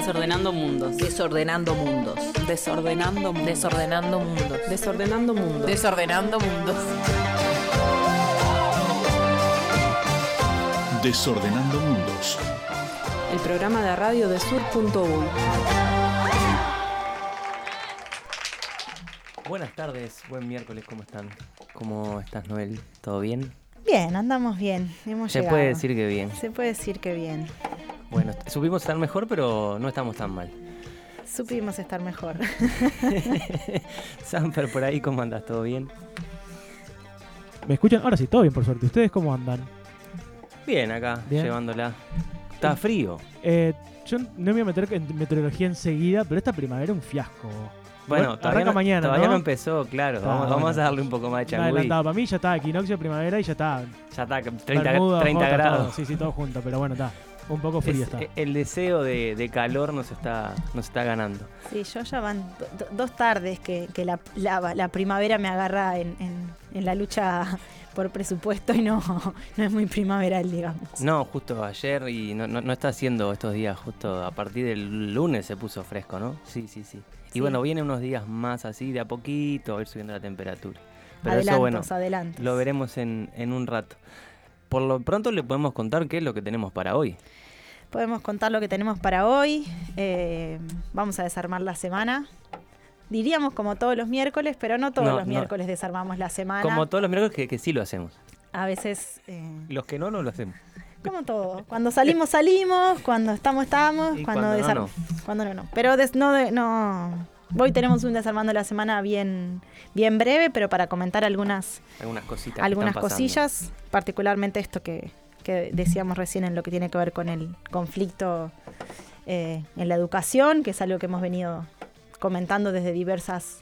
Desordenando mundos. Desordenando mundos. Desordenando mundos. Desordenando mundos. Desordenando mundos. Desordenando mundos. Desordenando mundos. El programa de radio de Sur.uy. Buenas tardes, buen miércoles, ¿cómo están? ¿Cómo estás, Noel? ¿Todo bien? Bien, andamos bien, hemos llegado. Se puede decir que bien. Se puede decir que bien. Bueno, supimos estar mejor, pero no estamos tan mal. Supimos estar mejor. Sanfer, por ahí, ¿cómo andas? ¿Todo bien? ¿Me escuchan? Ahora sí, todo bien, por suerte. ¿Ustedes cómo andan? Bien, acá, Bien. Llevándola. Está frío. Yo no me voy a meter en meteorología enseguida, pero esta primavera es un fiasco. Bueno, arranca mañana, todavía ¿no? no empezó, claro. Vamos a darle un poco más de Está changüí. adelantado. Para mí ya está equinoccio, primavera y ya está. Ya está, 30 Bermuda, jota, grados. todo. Sí, todo junto, pero bueno, está. Un poco frío está. El deseo de calor nos está ganando. Sí, yo ya van dos tardes que la primavera me agarra en la lucha por presupuesto y no es muy primaveral, digamos. No, justo ayer y no está haciendo estos días, justo a partir del lunes se puso fresco, ¿no? Sí. Y Sí. bueno, vienen unos días más así, de a poquito, a ir subiendo la temperatura. Pero Adelantos, eso, bueno, adelantos. lo veremos en un rato. Por lo pronto le podemos contar qué es lo que tenemos para hoy. Podemos contar lo que tenemos para hoy. Vamos a desarmar la semana. Diríamos como todos los miércoles, pero no todos los miércoles desarmamos la semana. Como todos los miércoles que sí lo hacemos. A veces... Los que no lo hacemos. Como todo. Cuando salimos, cuando estamos, Y cuando no. Cuando no. Pero no. Hoy tenemos un desarmando la semana bien breve, pero para comentar algunas cositas. algunas que están pasando. cosillas, particularmente esto que decíamos recién en lo que tiene que ver con el conflicto en la educación, que es algo que hemos venido comentando desde diversas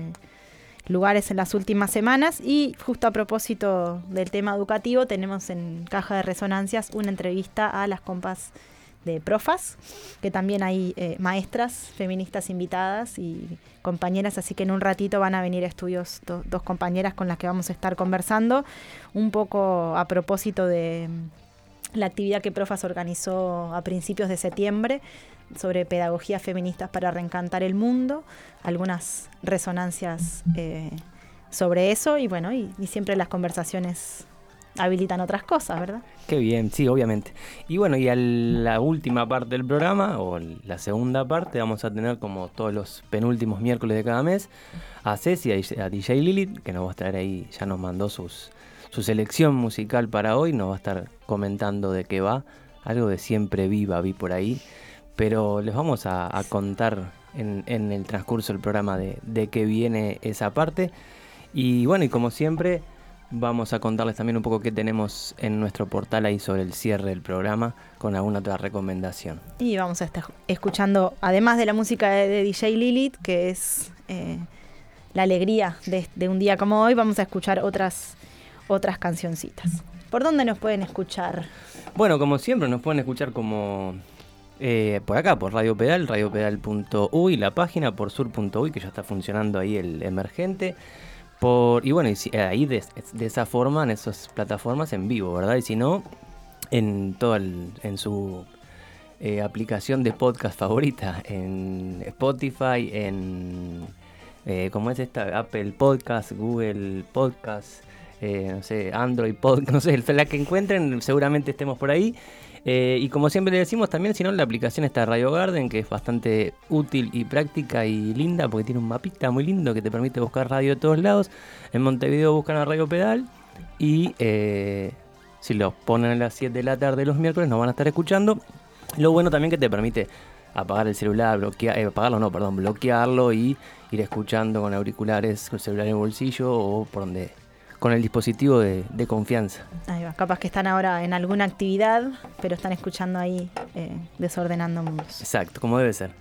lugares en las últimas semanas. Y justo a propósito del tema educativo, tenemos en Caja de Resonancias una entrevista a las compas de Profas, que también hay maestras feministas invitadas y compañeras, así que en un ratito van a venir a estudios dos compañeras con las que vamos a estar conversando, un poco a propósito de la actividad que Profas organizó a principios de septiembre sobre pedagogías feministas para reencantar el mundo, algunas resonancias sobre eso y bueno, y siempre las conversaciones habilitan otras cosas, ¿verdad? Qué bien, sí, obviamente. Y bueno, y a la última parte del programa, o la segunda parte, vamos a tener como todos los penúltimos miércoles de cada mes, a Ceci, a DJ Lilith, que nos va a estar ahí, ya nos mandó su selección musical para hoy, nos va a estar comentando de qué va, algo de Siempre Viva, vi por ahí, pero les vamos a contar en el transcurso del programa de qué viene esa parte. Y bueno, y como siempre, vamos a contarles también un poco qué tenemos en nuestro portal ahí sobre el cierre del programa con alguna otra recomendación. Y vamos a estar escuchando, además de la música de DJ Lilith, que es la alegría de un día como hoy, vamos a escuchar otras cancioncitas. ¿Por dónde nos pueden escuchar? Bueno, como siempre, nos pueden escuchar como por acá, por Radio Pedal, radiopedal.uy, la página, por sur.uy, que ya está funcionando ahí el emergente. Y bueno, ahí de esa forma, en esas plataformas en vivo, ¿verdad? Y si no, en su aplicación de podcast favorita, en Spotify, en ¿cómo es esta? Apple Podcast, Google Podcast, no sé, Android Podcast, no sé, la que encuentren, seguramente estemos por ahí. Y como siempre le decimos también, si no, la aplicación está Radio Garden, que es bastante útil y práctica y linda, porque tiene un mapita muy lindo que te permite buscar radio de todos lados. En Montevideo buscan a Radio Pedal y si lo ponen a las 7 de la tarde los miércoles nos van a estar escuchando. Lo bueno también que te permite apagar el celular, bloquearlo y ir escuchando con auriculares, con el celular en el bolsillo o por donde, con el dispositivo de confianza. Ahí va, capaz que están ahora en alguna actividad, pero están escuchando ahí Desordenando Mundos. Exacto, como debe ser.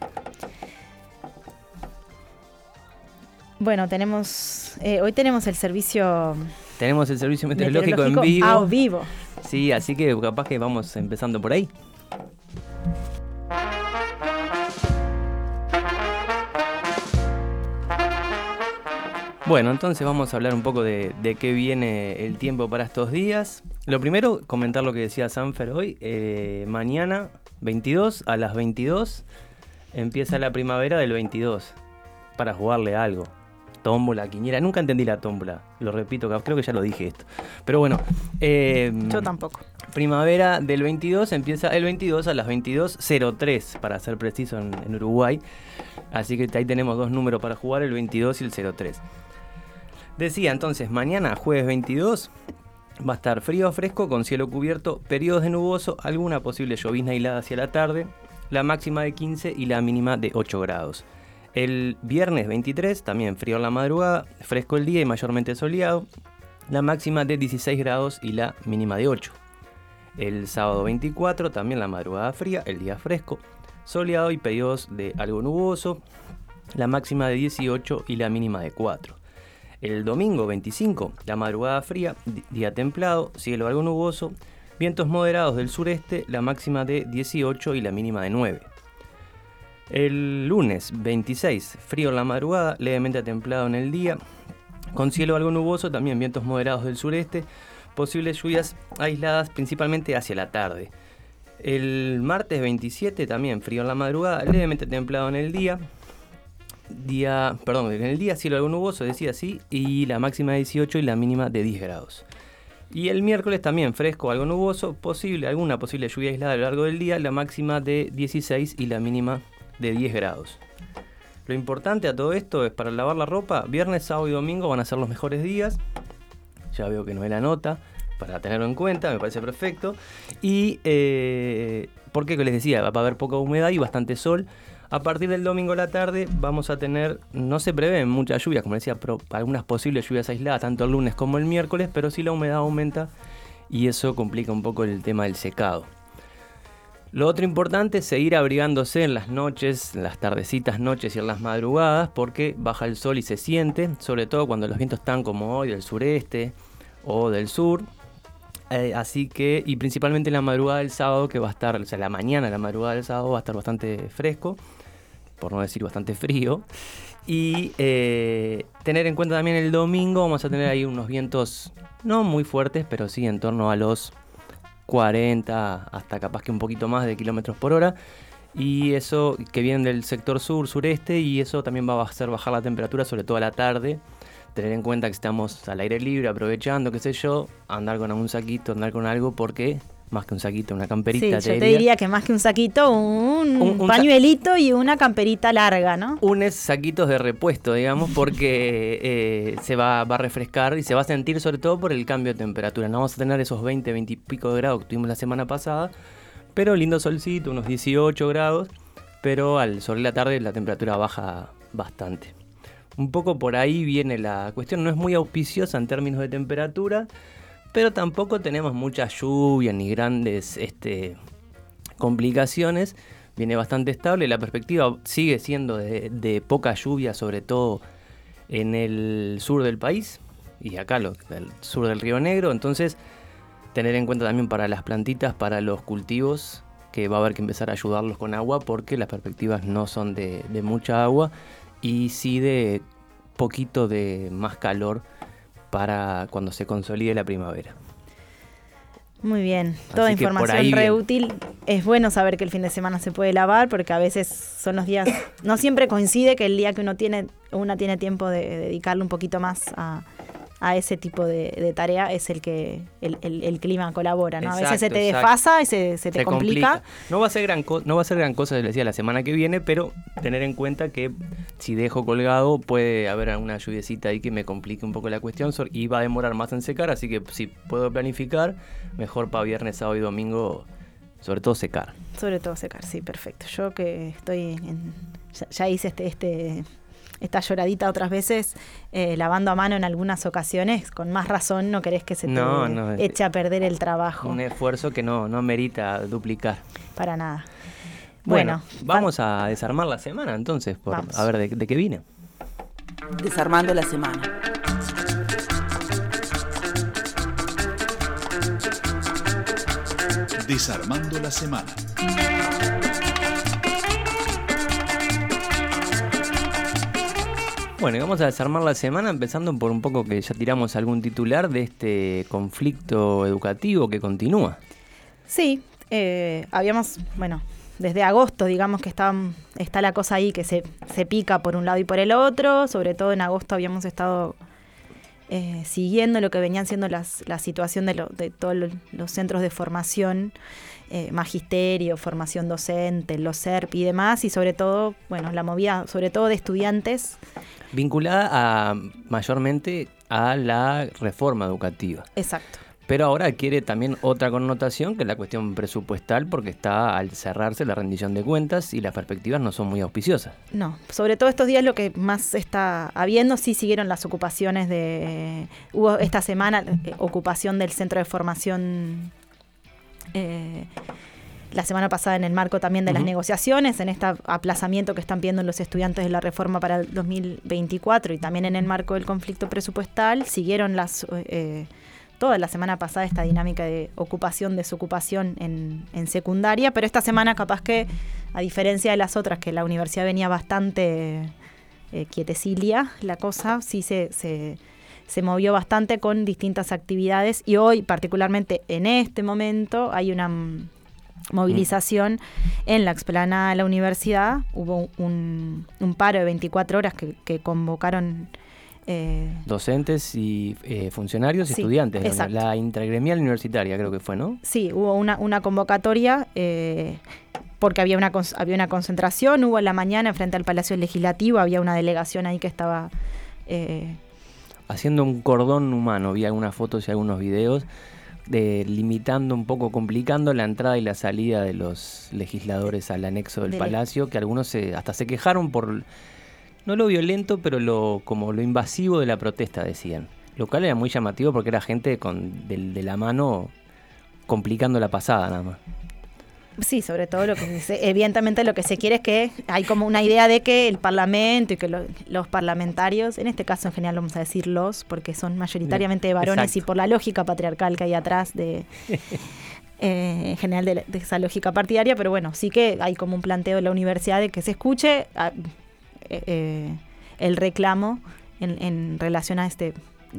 Bueno, hoy tenemos el servicio... Tenemos el servicio meteorológico en vivo. Ah, vivo. Sí, así que capaz que vamos empezando por ahí. Bueno, entonces vamos a hablar un poco de qué viene el tiempo para estos días. Lo primero, comentar lo que decía Sanfer hoy. Mañana, 22, a las 22, empieza la primavera del 22 para jugarle algo. Tómbola, quiniela. Nunca entendí la tómbola. Lo repito, creo que ya lo dije esto. Pero bueno. Yo tampoco. Primavera del 22 empieza el 22 a las 22:03, para ser preciso, en Uruguay. Así que ahí tenemos dos números para jugar, el 22 y el 03. Decía entonces, mañana, jueves 22, va a estar frío o fresco, con cielo cubierto, periodos de nuboso, alguna posible llovizna aislada hacia la tarde, la máxima de 15 y la mínima de 8 grados. El viernes 23, también frío en la madrugada, fresco el día y mayormente soleado, la máxima de 16 grados y la mínima de 8. El sábado 24, también la madrugada fría, el día fresco, soleado y periodos de algo nuboso, la máxima de 18 y la mínima de 4. El domingo 25, la madrugada fría, día templado, cielo algo nuboso, vientos moderados del sureste, la máxima de 18 y la mínima de 9. El lunes 26, frío en la madrugada, levemente templado en el día, con cielo algo nuboso, también vientos moderados del sureste, posibles lluvias aisladas principalmente hacia la tarde. El martes 27, también frío en la madrugada, levemente templado en el día. En el día cielo algo nuboso, decía así, y la máxima de 18 y la mínima de 10 grados. Y el miércoles también fresco, algo nuboso, alguna posible lluvia aislada a lo largo del día, la máxima de 16 y la mínima de 10 grados. Lo importante a todo esto es, para lavar la ropa, viernes, sábado y domingo van a ser los mejores días. Ya veo que no es la nota, para tenerlo en cuenta, me parece perfecto. Y porque les decía, va a haber poca humedad y bastante sol. A partir del domingo a la tarde vamos a tener, no se prevén muchas lluvias, como decía, pero algunas posibles lluvias aisladas, tanto el lunes como el miércoles, pero sí la humedad aumenta y eso complica un poco el tema del secado. Lo otro importante es seguir abrigándose en las noches, en las tardecitas noches y en las madrugadas, porque baja el sol y se siente, sobre todo cuando los vientos están como hoy del sureste o del sur. Así que, y principalmente en la madrugada del sábado, que va a estar, o sea, la madrugada del sábado va a estar bastante fresco, por no decir bastante frío. Y tener en cuenta también el domingo, vamos a tener ahí unos vientos no muy fuertes, pero sí en torno a los 40, hasta capaz que un poquito más de kilómetros por hora. Y eso que viene del sector sureste, y eso también va a hacer bajar la temperatura, sobre todo a la tarde. Tener en cuenta que estamos al aire libre, aprovechando, qué sé yo, andar con un saquito, andar con algo, porque más que un saquito, una camperita. Sí, yo te diría que más que un saquito, un pañuelito y una camperita larga, ¿no? Unos saquitos de repuesto, digamos, porque se va a refrescar y se va a sentir, sobre todo por el cambio de temperatura. No vamos a tener esos 20 y pico de grados que tuvimos la semana pasada, pero lindo solcito, unos 18 grados, pero sobre la tarde la temperatura baja bastante. Un poco por ahí viene la cuestión, no es muy auspiciosa en términos de temperatura, pero tampoco tenemos mucha lluvia ni grandes complicaciones. Viene bastante estable, la perspectiva sigue siendo de poca lluvia, sobre todo en el sur del país y acá el sur del Río Negro. Entonces, tener en cuenta también para las plantitas, para los cultivos, que va a haber que empezar a ayudarlos con agua, porque las perspectivas no son de mucha agua, y sí de poquito de más calor para cuando se consolide la primavera. Muy bien, toda Así información re útil. Es bueno saber que el fin de semana se puede lavar, porque a veces son los días, no siempre coincide que el día que una tiene tiempo de dedicarle un poquito más a ese tipo de tarea es el que el clima colabora, ¿no? Exacto, a veces se te desfasa y se te complica. No va a ser gran cosa, les decía, la semana que viene, pero tener en cuenta que si dejo colgado puede haber alguna lluviecita ahí que me complique un poco la cuestión y va a demorar más en secar, así que si puedo planificar, mejor para viernes, sábado y domingo, sobre todo secar. Sobre todo secar, sí, perfecto. Yo que estoy ya hice esta lloradita otras veces, lavando a mano en algunas ocasiones, con más razón no querés que se te eche a perder el trabajo. Un esfuerzo que no amerita duplicar. Para nada. Bueno, vamos a desarmar la semana entonces, a ver de qué viene. Desarmando la semana. Desarmando la semana. Bueno, y vamos a desarmar la semana empezando por un poco que ya tiramos algún titular de este conflicto educativo que continúa. Sí, habíamos, desde agosto, digamos que está la cosa ahí que se pica por un lado y por el otro. Sobre todo en agosto habíamos estado siguiendo lo que venían siendo la situación de todos los centros de formación, magisterio, formación docente, los SERP y demás, y sobre todo, bueno, la movida sobre todo de estudiantes. Vinculada mayormente a la reforma educativa. Exacto. Pero ahora adquiere también otra connotación, que es la cuestión presupuestal, porque está al cerrarse la rendición de cuentas y las perspectivas no son muy auspiciosas. No, sobre todo estos días lo que más está habiendo, sí siguieron las ocupaciones hubo esta semana ocupación del centro de formación la semana pasada en el marco también de las negociaciones, en este aplazamiento que están pidiendo los estudiantes de la reforma para el 2024 y también en el marco del conflicto presupuestal, siguieron toda la semana pasada esta dinámica de ocupación, desocupación en secundaria, pero esta semana capaz que, a diferencia de las otras, que la universidad venía bastante quietecilia, la cosa sí se movió bastante con distintas actividades y hoy, particularmente en este momento, hay una movilización en la explanada de la universidad. Hubo un paro de 24 horas que convocaron docentes y funcionarios y sí, estudiantes, exacto. La intergremial universitaria creo que fue, ¿no? Sí, hubo una convocatoria porque había una concentración, hubo en la mañana frente al Palacio Legislativo, había una delegación ahí que estaba haciendo un cordón humano, vi algunas fotos y algunos videos limitando un poco, complicando la entrada y la salida de los legisladores al anexo del Palacio, que algunos hasta se quejaron por no lo violento, pero como lo invasivo de la protesta, decían. Lo cual era muy llamativo porque era gente de la mano complicando la pasada nada más. Sí, sobre todo evidentemente lo que se quiere es que hay como una idea de que el Parlamento y que los parlamentarios, en este caso en general vamos a decir porque son mayoritariamente varones. Exacto. Y por la lógica patriarcal que hay atrás en general de esa lógica partidaria, pero bueno, sí que hay como un planteo de la universidad de que se escuche el reclamo en relación a este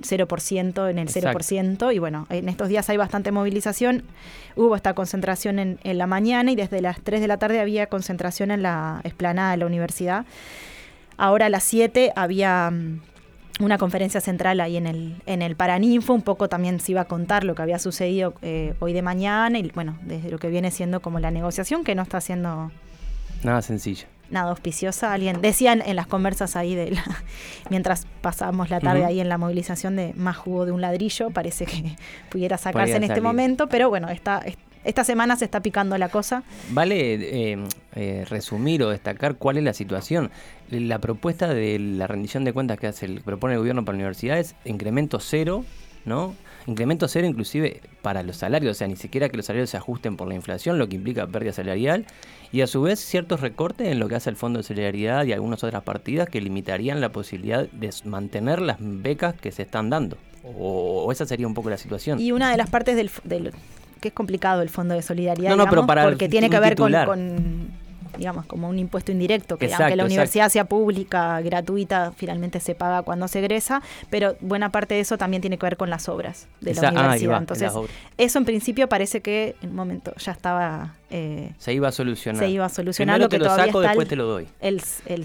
0% en el 0%. Y bueno, en estos días hay bastante movilización. Hubo esta concentración en la mañana y desde las 3 de la tarde había concentración en la explanada de la universidad. Ahora a las 7 había una conferencia central ahí en el Paraninfo. Un poco también se iba a contar lo que había sucedido hoy de mañana y bueno, desde lo que viene siendo como la negociación, que no está siendo nada sencilla, nada auspiciosa. Alguien decían en las conversas ahí mientras pasábamos la tarde ahí en la movilización, de más jugo de un ladrillo, parece que pudiera sacarse en este momento, pero bueno, esta semana se está picando la cosa. Vale resumir o destacar cuál es la situación. La propuesta de la rendición de cuentas que propone el gobierno para universidades, incremento cero, ¿no? Incremento cero inclusive para los salarios, o sea, ni siquiera que los salarios se ajusten por la inflación, lo que implica pérdida salarial, y a su vez ciertos recortes en lo que hace el Fondo de Solidaridad y algunas otras partidas que limitarían la posibilidad de mantener las becas que se están dando. O esa sería un poco la situación. Y una de las partes del que es complicado el Fondo de Solidaridad, digamos, pero porque tiene que ver con digamos, como un impuesto indirecto, que aunque la universidad sea pública, gratuita, finalmente se paga cuando se egresa, pero buena parte de eso también tiene que ver con las obras de la universidad. Entonces, eso en principio parece que en un momento ya estaba... se iba a solucionar. Primero lo que todavía saco, después te lo doy. El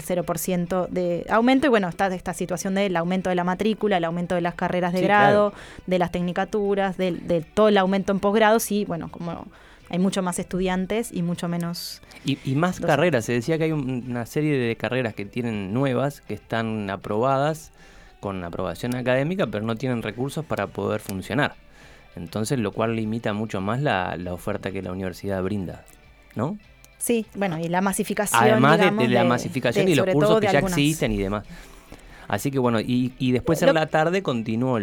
0% de aumento, y bueno, está esta situación del aumento de la matrícula, el aumento de las carreras de grado, claro, de las tecnicaturas, de todo el aumento en posgrado. Sí, bueno, como hay mucho más estudiantes y mucho menos... Y más carreras. Se decía que hay una serie de carreras que tienen nuevas, que están aprobadas con aprobación académica, pero no tienen recursos para poder funcionar. Entonces, lo cual limita mucho más la oferta que la universidad brinda, ¿no? Sí, bueno, y la masificación, además digamos, de la masificación y los cursos que ya existen y demás. Así que bueno, y después en la tarde continuó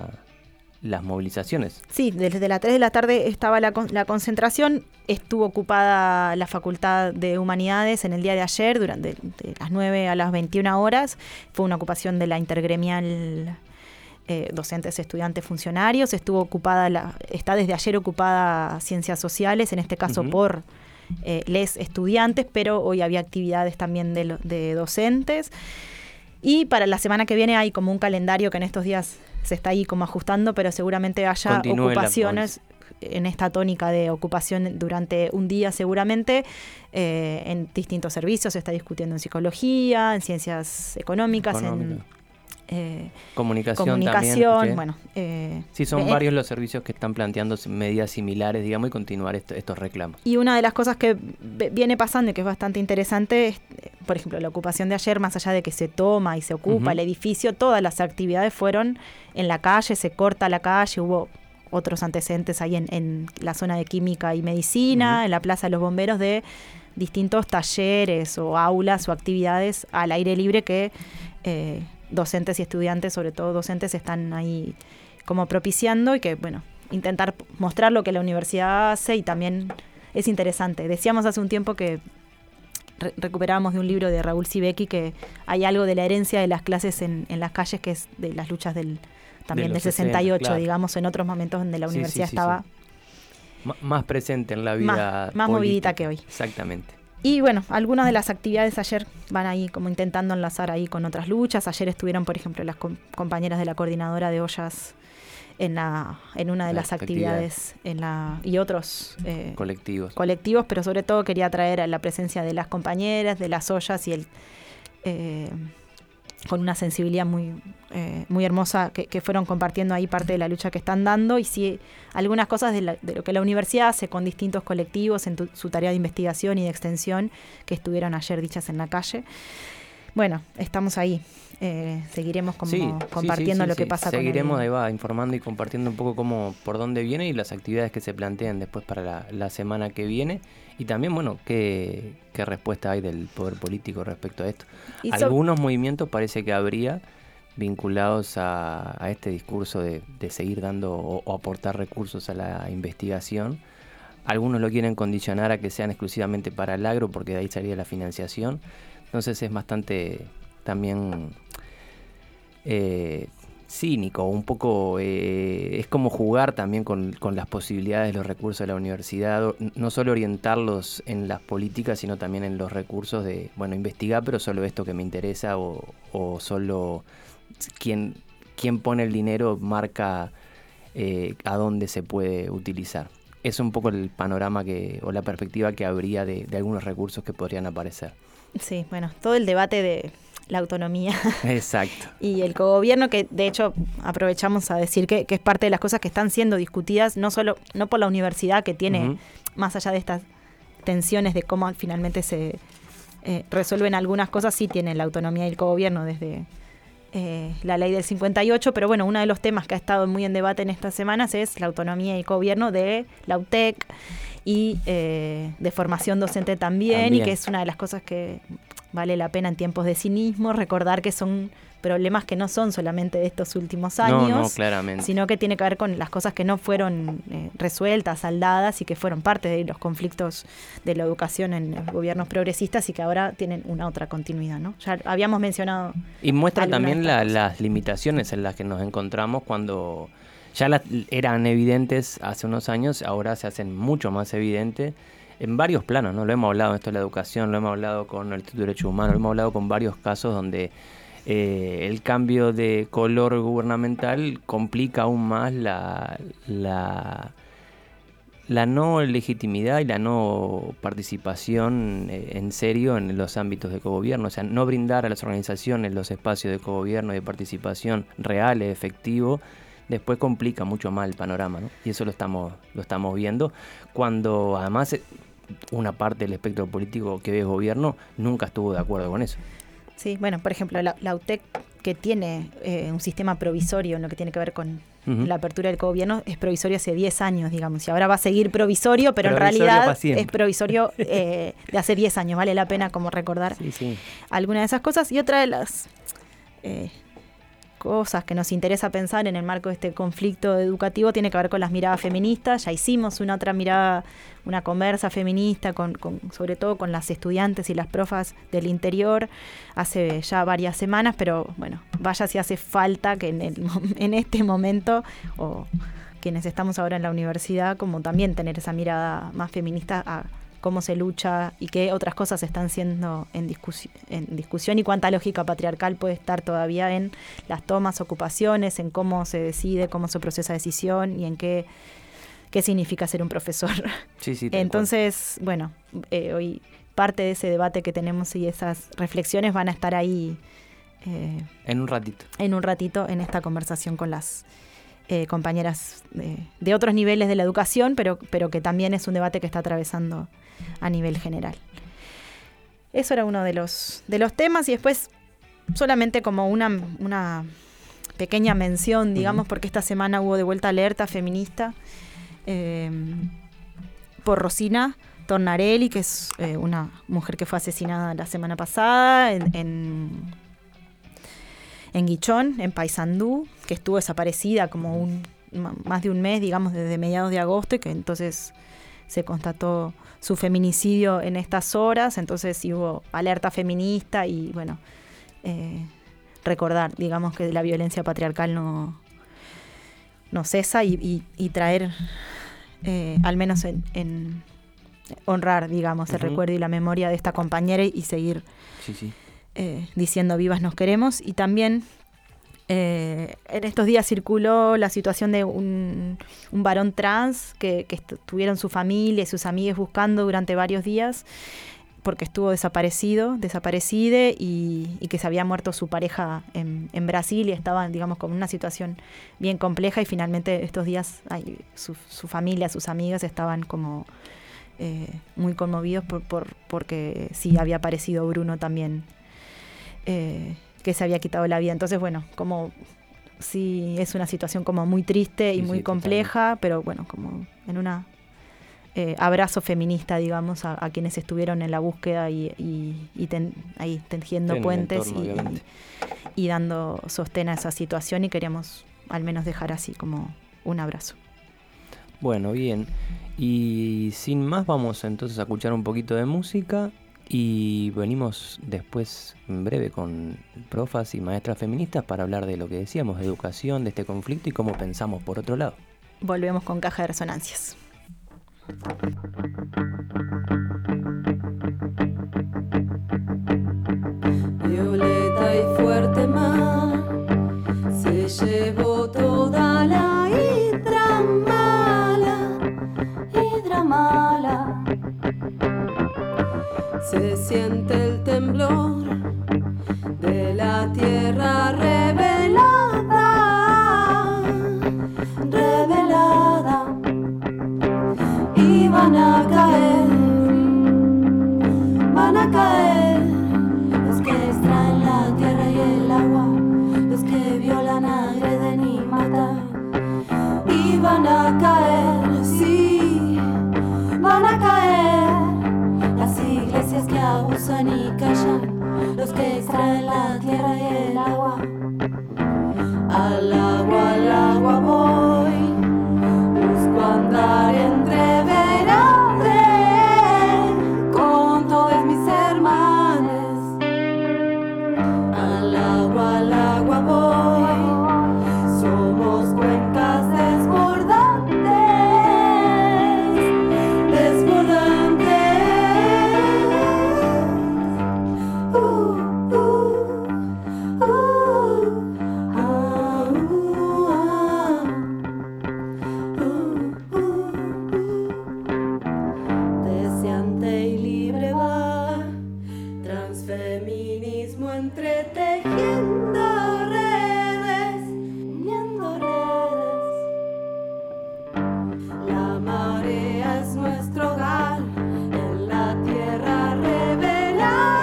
las movilizaciones. Sí, desde las 3 de la tarde estaba la concentración. Estuvo ocupada la Facultad de Humanidades en el día de ayer, de las 9 a las 21 horas. Fue una ocupación de la intergremial docentes, estudiantes, funcionarios. Está desde ayer ocupada Ciencias Sociales, en este caso por les estudiantes, pero hoy había actividades también de docentes. Y para la semana que viene hay como un calendario que en estos días se está ahí como ajustando, pero seguramente haya ocupaciones en esta tónica de ocupación durante un día seguramente, en distintos servicios. Se está discutiendo en psicología, en ciencias económicas, en comunicación también, bueno. Sí, son varios los servicios que están planteando medidas similares, digamos, y continuar estos reclamos. Y una de las cosas que viene pasando y que es bastante interesante es, por ejemplo, la ocupación de ayer, más allá de que se toma y se ocupa el edificio, todas las actividades fueron en la calle, se corta la calle, hubo otros antecedentes ahí en la zona de química y medicina, en la Plaza de los Bomberos, de distintos talleres o aulas o actividades al aire libre que docentes y estudiantes, sobre todo docentes, están ahí como propiciando, y que, bueno, intentar mostrar lo que la universidad hace, y también es interesante. Decíamos hace un tiempo que recuperábamos de un libro de Raúl Sibeki que hay algo de la herencia de las clases en las calles, que es de las luchas del 68, claro, digamos, en otros momentos donde la universidad estaba más presente en la vida más movidita que hoy. Exactamente. Y bueno, algunas de las actividades ayer van ahí como intentando enlazar ahí con otras luchas. Ayer estuvieron, por ejemplo, las compañeras de la coordinadora de ollas en una de las actividades y otros colectivos, pero sobre todo quería traer a la presencia de las compañeras, de las ollas, y con una sensibilidad muy hermosa que fueron compartiendo ahí parte de la lucha que están dando, y sí algunas cosas de lo que la universidad hace con distintos colectivos en su tarea de investigación y de extensión, que estuvieron ayer dichas en la calle. Bueno, estamos ahí. Seguiremos compartiendo lo que pasa. Seguiremos ahí informando y compartiendo un poco por dónde viene y las actividades que se plantean después para la semana que viene, y también, bueno, qué respuesta hay del poder político respecto a esto. Algunos movimientos parece que habría vinculados a este discurso de seguir dando o aportar recursos a la investigación. Algunos lo quieren condicionar a que sean exclusivamente para el agro, porque de ahí salía la financiación. Entonces es bastante también cínico, un poco es como jugar también con las posibilidades de los recursos de la universidad, no solo orientarlos en las políticas, sino también en los recursos de, bueno, investigar, pero solo esto que me interesa, o solo quien pone el dinero marca a dónde se puede utilizar. Es un poco el panorama o la perspectiva que habría de algunos recursos que podrían aparecer. Sí, bueno, todo el debate de la autonomía. Exacto. Y el cogobierno, que de hecho aprovechamos a decir que es parte de las cosas que están siendo discutidas, no por la universidad, que tiene, más allá de estas tensiones de cómo finalmente se resuelven algunas cosas, sí tiene la autonomía y el cogobierno desde la ley del 58, pero bueno, uno de los temas que ha estado muy en debate en estas semanas es la autonomía y el cogobierno de la UTEC y de formación docente también, y que es una de las cosas que vale la pena en tiempos de cinismo recordar, que son problemas que no son solamente de estos últimos años, claramente, sino que tiene que ver con las cosas que no fueron resueltas, saldadas, y que fueron parte de los conflictos de la educación en los gobiernos progresistas, y que ahora tienen una otra continuidad, ¿no? Ya habíamos mencionado. Y muestra también las limitaciones en las que nos encontramos cuando ya eran evidentes hace unos años, ahora se hacen mucho más evidentes en varios planos, ¿no? Lo hemos hablado en esto de la educación, lo hemos hablado con el Instituto de Derechos Humanos, lo hemos hablado con varios casos donde el cambio de color gubernamental complica aún más la no legitimidad y la no participación en serio en los ámbitos de cogobierno. O sea, no brindar a las organizaciones los espacios de cogobierno y de participación reales, efectivos, después complica mucho más el panorama, ¿no? Y eso lo estamos viendo, cuando además una parte del espectro político que ve gobierno nunca estuvo de acuerdo con eso. Sí, bueno, por ejemplo, la UTEC, que tiene un sistema provisorio en lo que tiene que ver con la apertura del cogobierno, es provisorio hace 10 años, digamos, y ahora va a seguir provisorio, pero en realidad es provisorio de hace 10 años. Vale la pena como recordar alguna de esas cosas. Y otra de las cosas que nos interesa pensar en el marco de este conflicto educativo tiene que ver con las miradas feministas. Ya hicimos una conversa feminista sobre todo con las estudiantes y las profas del interior hace ya varias semanas, pero bueno, vaya si hace falta que en este momento, o quienes estamos ahora en la universidad, como también tener esa mirada más feminista a cómo se lucha y qué otras cosas están siendo en discusión, y cuánta lógica patriarcal puede estar todavía en las tomas, ocupaciones, en cómo se decide, cómo se procesa decisión, y en qué qué significa ser un profesor. Sí, sí. Tal Entonces, bueno, hoy parte de ese debate que tenemos y esas reflexiones van a estar ahí en un ratito. En un ratito en esta conversación con las compañeras de otros niveles de la educación, pero que también es un debate que está atravesando a nivel general. Eso era uno de los temas, y después solamente como una pequeña mención, digamos, porque esta semana hubo de vuelta alerta feminista por Rosina Tornarelli, que es una mujer que fue asesinada la semana pasada en Guichón, en Paysandú, que estuvo desaparecida como más de un mes, digamos, desde mediados de agosto, y que entonces se constató su feminicidio en estas horas. Entonces sí hubo alerta feminista y, bueno, recordar, digamos, que la violencia patriarcal no cesa, y traer, al menos en honrar, digamos, el recuerdo y la memoria de esta compañera, y seguir diciendo vivas nos queremos. Y también en estos días circuló la situación de un varón trans que tuvieron su familia y sus amigues buscando durante varios días porque estuvo desaparecide, y que se había muerto su pareja en Brasil, y estaban, digamos, con una situación bien compleja, y finalmente estos días su familia, sus amigas estaban como muy conmovidos porque sí había aparecido Bruno también, que se había quitado la vida. Entonces, bueno, como sí es una situación como muy triste y muy compleja, pero bueno, como en una abrazo feminista, digamos, a quienes estuvieron en la búsqueda ahí tendiendo puentes entorno, y dando sostén a esa situación, y queríamos al menos dejar así como un abrazo. Bueno, bien. Y sin más, vamos entonces a escuchar un poquito de música, y venimos después en breve con profas y maestras feministas para hablar de lo que decíamos, de educación, de este conflicto y cómo pensamos por otro lado. Volvemos con Caja de Resonancias. Violeta y fuerte mar se llevó toda la hidra mala. Se siente el temblor de la tierra revelada, y van a caer los que extraen la tierra y el agua, los que violan, agreden y matan, y van a caer, sí, van a caer las iglesias que abusan y callan, los que extraen la tierra y el agua. Al agua voy, busco andar entre verades con todos mis hermanos. Al agua voy, somos cuencas desbordantes. Deseante y libre va, transfeminismo entretejiendo redes, uniendo redes. La marea es nuestro hogar en la tierra revelada,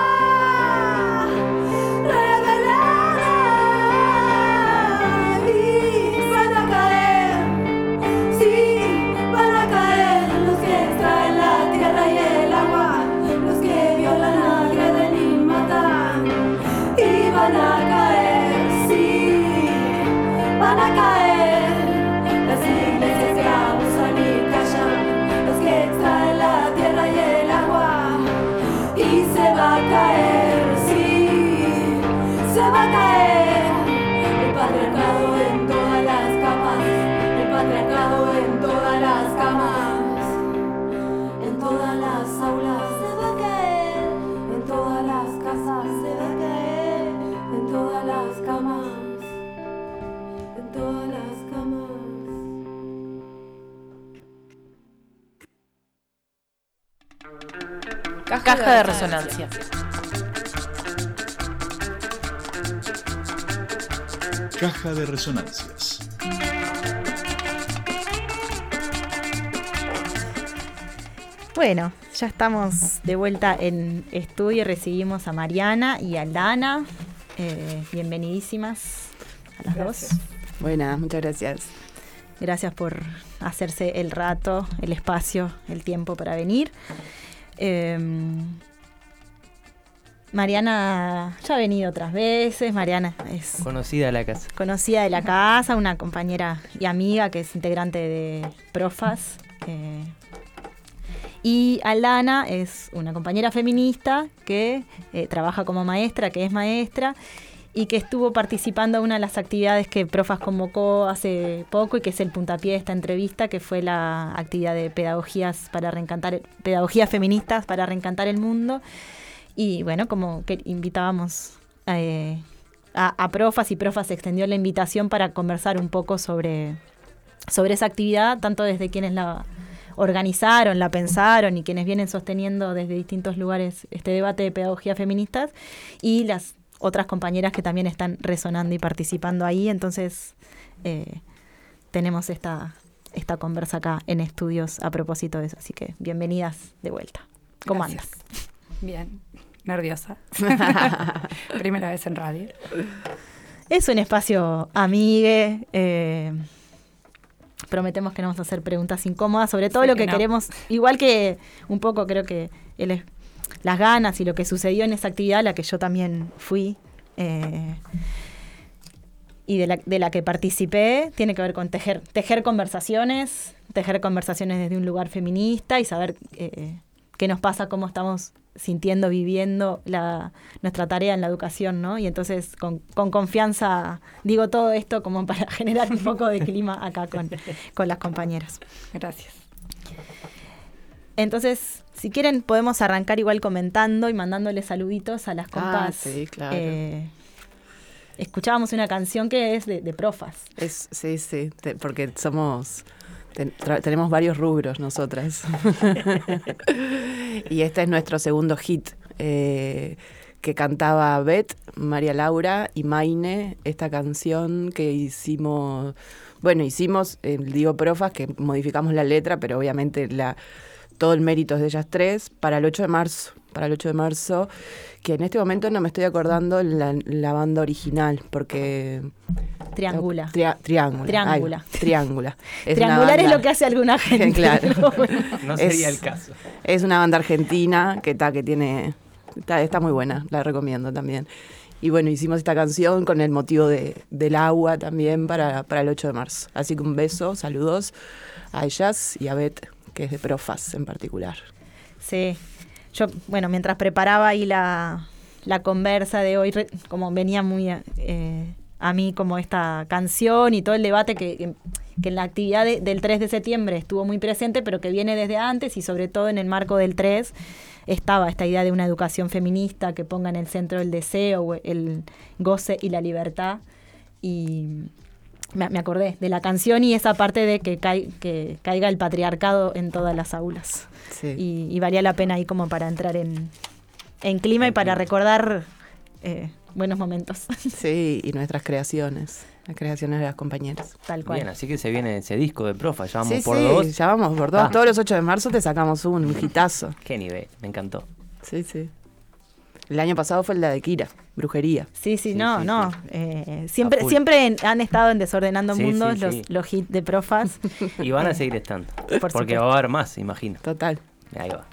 y van a caer, sí, van a caer los que extraen la tierra y el agua, los que violan, agreden y matan, y van a caer, sí, van a caer las iglesias que abusan y callan, los que extraen la tierra y el agua, y se va a caer, sí, se va a caer el patriarcado en todas las capas, el patriarcado en todas las camas, en todas las aulas se va a caer, en todas las casas se va a caer, en todas las camas, en todas las camas. Caja de resonancia. Caja de resonancias. Bueno, ya estamos de vuelta en estudio y recibimos a Mariana y a Aldana. Bienvenidísimas a las dos. Buenas, muchas gracias. Gracias por hacerse el rato, el espacio, el tiempo para venir. Mariana ya ha venido otras veces. Mariana es Conocida de la casa. conocida de la casa, una compañera y amiga que es integrante de Profas. Y Aldana es una compañera feminista que trabaja como maestra, que es maestra y que estuvo participando en una de las actividades que Profas convocó hace poco y que es el puntapié de esta entrevista, que fue la actividad de pedagogías feministas para reencantar el mundo. Y bueno, como que invitábamos a Profas, y Profas extendió la invitación para conversar un poco sobre esa actividad, tanto desde quienes la organizaron, la pensaron y quienes vienen sosteniendo desde distintos lugares este debate de pedagogías feministas, y las otras compañeras que también están resonando y participando ahí. Entonces tenemos esta conversa acá en estudios a propósito de eso, así que bienvenidas de vuelta. ¿Cómo andas? Bien, nerviosa. Primera vez en radio. Es un espacio amigue. Prometemos que no vamos a hacer preguntas incómodas, sobre todo lo que queremos, igual que un poco creo que las ganas y lo que sucedió en esa actividad a la que yo también fui y de la que participé, tiene que ver con tejer conversaciones desde un lugar feminista y saber qué nos pasa, cómo estamos sintiendo, viviendo nuestra tarea en la educación, ¿no? Y entonces con confianza digo todo esto como para generar un poco de clima acá con las compañeras. Gracias. Entonces, si quieren podemos arrancar igual comentando y mandándole saluditos a las compas. Sí, claro. Escuchábamos una canción que es de Profas. Sí, porque tenemos varios rubros nosotras. Y este es nuestro segundo hit, que cantaba Beth, María Laura y Maine, esta canción que hicimos digo Profas, que modificamos la letra, pero obviamente todo el mérito es de ellas tres, para el 8 de marzo, que en este momento no me estoy acordando la banda original, porque... Triángula. Triángula. Triangular es lo que hace alguna gente. Claro. No sería el caso. Es una banda argentina que está muy buena, la recomiendo también. Y bueno, hicimos esta canción con el motivo del agua también para el 8 de marzo. Así que un beso, saludos a ellas y a Beth, que es de Profas en particular. Sí. Yo, mientras preparaba ahí la conversa de hoy, como venía muy a mí como esta canción y todo el debate que en la actividad del 3 de septiembre estuvo muy presente, pero que viene desde antes, y sobre todo en el marco del 3 estaba esta idea de una educación feminista que ponga en el centro el deseo, el goce y la libertad. Y me acordé de la canción y esa parte de que caiga el patriarcado en todas las aulas. Sí. Y valía la pena ahí como para entrar en clima y para recordar buenos momentos. Sí, y nuestras creaciones, las creaciones de las compañeras. Tal cual. Bien, así que se viene ese disco de Profas, ya vamos Sí, por dos. ya vamos por dos. Todos los 8 de marzo te sacamos un hitazo. Qué nivel, me encantó. Sí. El año pasado fue la de Kira, Brujería. Sí, Sí, no. sí. Siempre han estado en Desordenando Sí, Mundos sí. los hits de Profas. Y van a seguir estando. Porque supuesto. va a haber más, imagino. Total. Ahí va.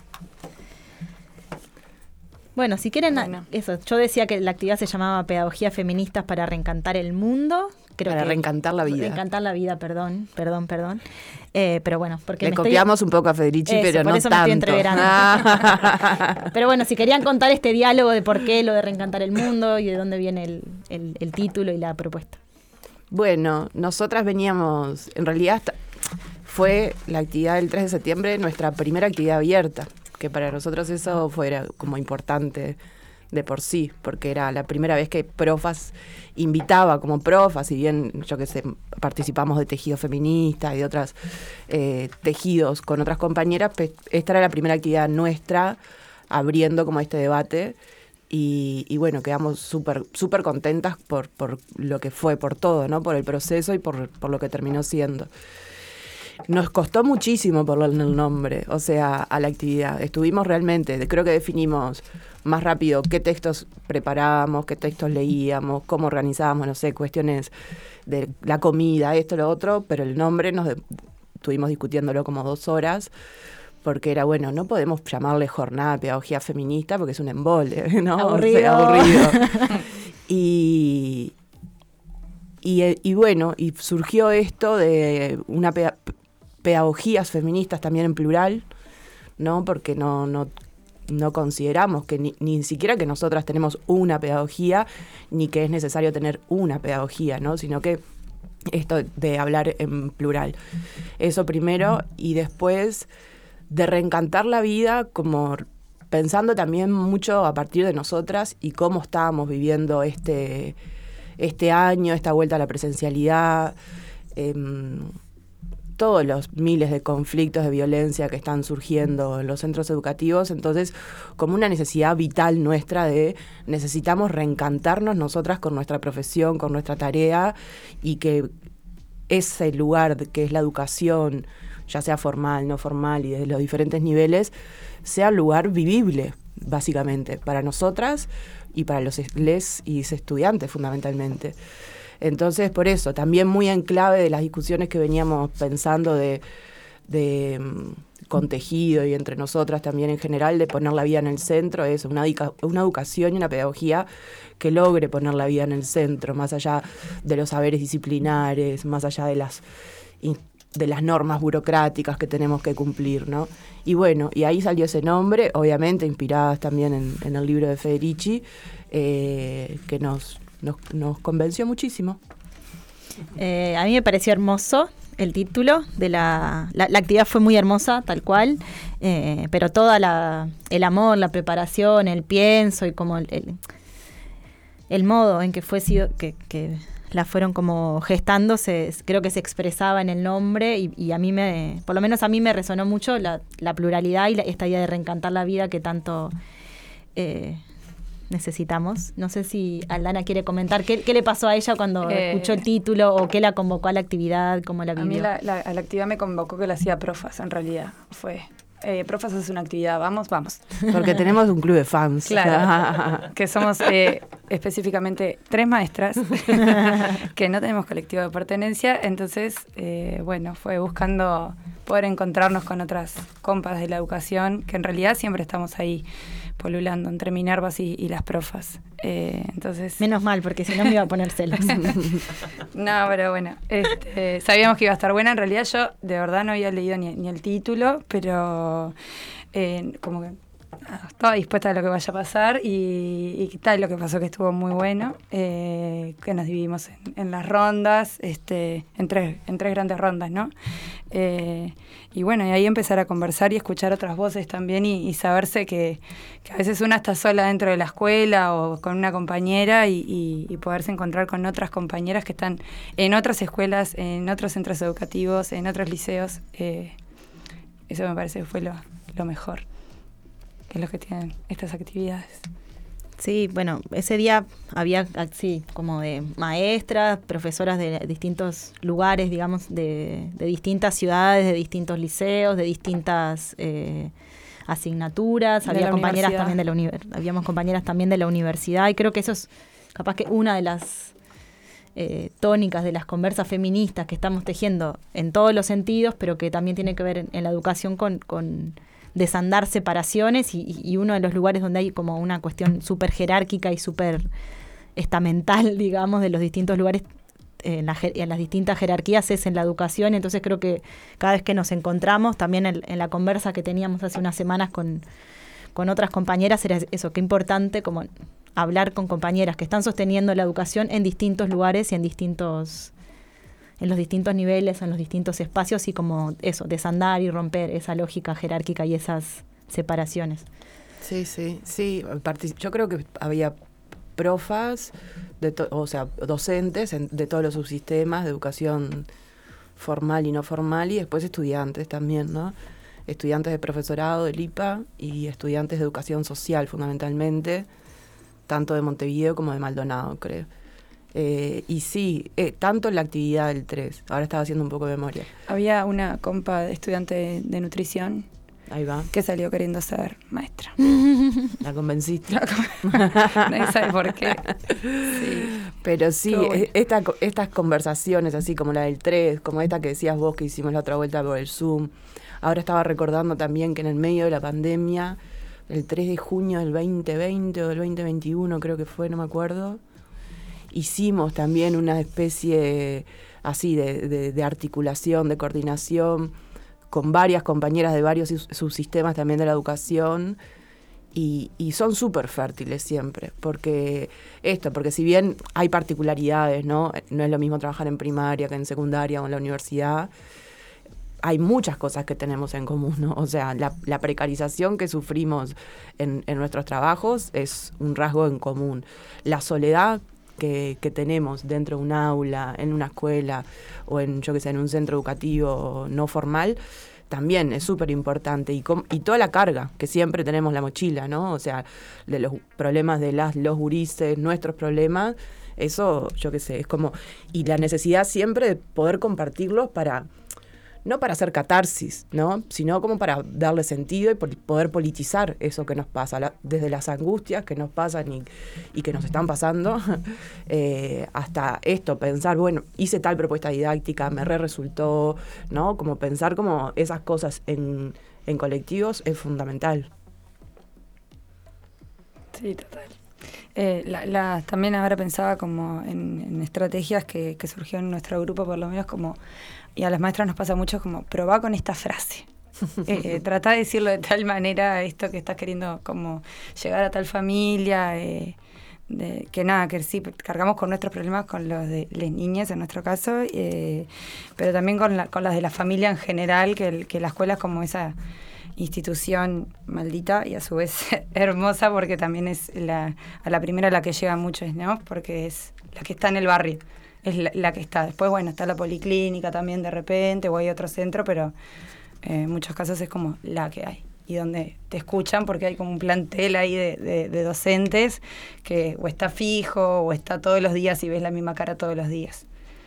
Bueno, si quieren, eso. Yo decía que la actividad se llamaba Pedagogías Feministas para Reencantar el Mundo. Para reencantar la vida. Reencantar la vida, perdón. Pero bueno, porque Le copiamos un poco a Federici, pero no tanto. Me estoy entreverando. Pero bueno, si querían contar este diálogo de por qué lo de reencantar el mundo y de dónde viene el título y la propuesta. Bueno, nosotras veníamos, en realidad fue la actividad del 3 de septiembre nuestra primera actividad abierta, que para nosotros eso fuera como importante de por sí, porque era la primera vez que Profas invitaba como Profas, si bien yo que sé, participamos de tejido feminista y de otros tejidos con otras compañeras, esta era la primera actividad nuestra abriendo como este debate y bueno, quedamos súper contentas por lo que fue, por todo, ¿no? Por el proceso y por lo que terminó siendo. Nos costó muchísimo ponerle el nombre, o sea, a la actividad. Estuvimos realmente, creo que definimos más rápido qué textos preparábamos, qué textos leíamos, cómo organizábamos, no sé, cuestiones de la comida, esto, lo otro, pero el nombre estuvimos discutiéndolo como 2 horas, porque era, bueno, no podemos llamarle jornada de pedagogía feminista porque es un embole, ¿no? Aburrido. O sea, aburrido. Y bueno, y surgió esto de una pedagogías feministas también en plural, ¿no? Porque no consideramos que ni siquiera que nosotras tenemos una pedagogía, ni que es necesario tener una pedagogía, ¿no? Sino que esto de hablar en plural. Eso primero, y después de reencantar la vida como pensando también mucho a partir de nosotras y cómo estábamos viviendo este año, esta vuelta a la presencialidad, todos los miles de conflictos de violencia que están surgiendo en los centros educativos, entonces como una necesidad vital nuestra de necesitamos reencantarnos nosotras con nuestra profesión, con nuestra tarea, y que ese lugar que es la educación, ya sea formal, no formal y de los diferentes niveles, sea un lugar vivible, básicamente, para nosotras y para los estudiantes fundamentalmente. Entonces, por eso, también muy en clave de las discusiones que veníamos pensando con tejido y entre nosotras también en general, de poner la vida en el centro, es una educación y una pedagogía que logre poner la vida en el centro, más allá de los saberes disciplinares, más allá de las normas burocráticas que tenemos que cumplir, ¿no? Y bueno, y ahí salió ese nombre, obviamente inspiradas también en el libro de Federici, que nos convenció muchísimo. A mí me pareció hermoso el título de la actividad, fue muy hermosa, tal cual, pero toda el amor, la preparación, el pienso y como el modo en que que la fueron como gestándose, creo que se expresaba en el nombre y a mí por lo menos a mí me resonó mucho la pluralidad y esta idea de reencantar la vida que tanto necesitamos. No sé si Aldana quiere comentar qué le pasó a ella cuando escuchó el título o qué la convocó a la actividad, cómo la vivió. A mí la actividad me convocó que la hacía Profas, en realidad. Fue Profas es una actividad, vamos. Porque tenemos un club de fans. Claro, que somos específicamente 3 maestras que no tenemos colectivo de pertenencia, entonces, bueno, fue buscando poder encontrarnos con otras compas de la educación, que en realidad siempre estamos ahí polulando entre Minervas y las Profas. Entonces, menos mal, porque si no me iba a poner celos. No, pero bueno, sabíamos que iba a estar buena. En realidad yo de verdad no había leído ni el título, pero como que estaba dispuesta a lo que vaya a pasar y tal, lo que pasó que estuvo muy bueno, que nos dividimos en las rondas, en tres grandes rondas, ¿no? Y bueno, y ahí empezar a conversar y escuchar otras voces también y saberse que a veces una está sola dentro de la escuela o con una compañera y poderse encontrar con otras compañeras que están en otras escuelas, en otros centros educativos, en otros liceos. Eso me parece que fue lo mejor, que es lo que tienen estas actividades. Sí, bueno, ese día había así como de maestras, profesoras de distintos lugares, digamos, de distintas ciudades, de distintos liceos, de distintas asignaturas. Había compañeras también habíamos compañeras también de la universidad, y creo que eso es capaz que una de las tónicas de las conversas feministas que estamos tejiendo en todos los sentidos, pero que también tiene que ver en la educación con desandar separaciones y uno de los lugares donde hay como una cuestión súper jerárquica y súper estamental, digamos, de los distintos lugares en las distintas jerarquías es en la educación. Entonces creo que cada vez que nos encontramos, también en la conversa que teníamos hace unas semanas con otras compañeras, era eso, qué importante como hablar con compañeras que están sosteniendo la educación en distintos lugares y en los distintos niveles, en los distintos espacios, y como eso, desandar y romper esa lógica jerárquica y esas separaciones. Sí. Yo creo que había profas, o sea, docentes de todos los subsistemas de educación formal y no formal, y después estudiantes también, ¿no? Estudiantes de profesorado del IPA y estudiantes de educación social, fundamentalmente, tanto de Montevideo como de Maldonado, creo. Y sí, tanto en la actividad del 3. Ahora estaba haciendo un poco de memoria. Había una compa de estudiante de nutrición Ahí va. que salió queriendo ser maestra. La convenciste. Nadie sabe por qué. Sí. Pero sí, Pero bueno. estas conversaciones, así como la del 3, como esta que decías vos que hicimos la otra vuelta por el Zoom. Ahora estaba recordando también que en el medio de la pandemia, el 3 de junio del 2020 o del 2021 creo que fue, no me acuerdo, hicimos también una especie así de articulación, de coordinación con varias compañeras de varios subsistemas también de la educación, y son súper fértiles siempre, porque si bien hay particularidades, ¿no? No es lo mismo trabajar en primaria que en secundaria o en la universidad, hay muchas cosas que tenemos en común, ¿no? O sea, la precarización que sufrimos en nuestros trabajos es un rasgo en común. La soledad que tenemos dentro de un aula, en una escuela o en un centro educativo no formal, también es súper importante. Y toda la carga que siempre tenemos la mochila, ¿no? O sea, de los problemas de los gurises, nuestros problemas, eso, es como... Y la necesidad siempre de poder compartirlos no para hacer catarsis, ¿no? Sino como para darle sentido y poder politizar eso que nos pasa, desde las angustias que nos pasan y que nos están pasando, hasta esto, pensar, bueno, hice tal propuesta didáctica, me resultó, ¿no? Como pensar como esas cosas en colectivos es fundamental. Sí, total. También ahora pensaba como en estrategias que surgieron en nuestro grupo, por lo menos como... Y a las maestras nos pasa mucho como, probá con esta frase. Tratá de decirlo de tal manera, esto que estás queriendo como llegar a tal familia, que sí, cargamos con nuestros problemas, con los de las niñas en nuestro caso, pero también con las de la familia en general, que la escuela es como esa institución maldita y a su vez hermosa, porque también es a la primera a la que llega mucho, ¿no? Porque es la que está en el barrio. Es la que está. Después, bueno, está la policlínica también de repente, o hay otro centro, pero en muchos casos es como la que hay. Y donde te escuchan porque hay como un plantel ahí de docentes que o está fijo o está todos los días y ves la misma cara todos los días.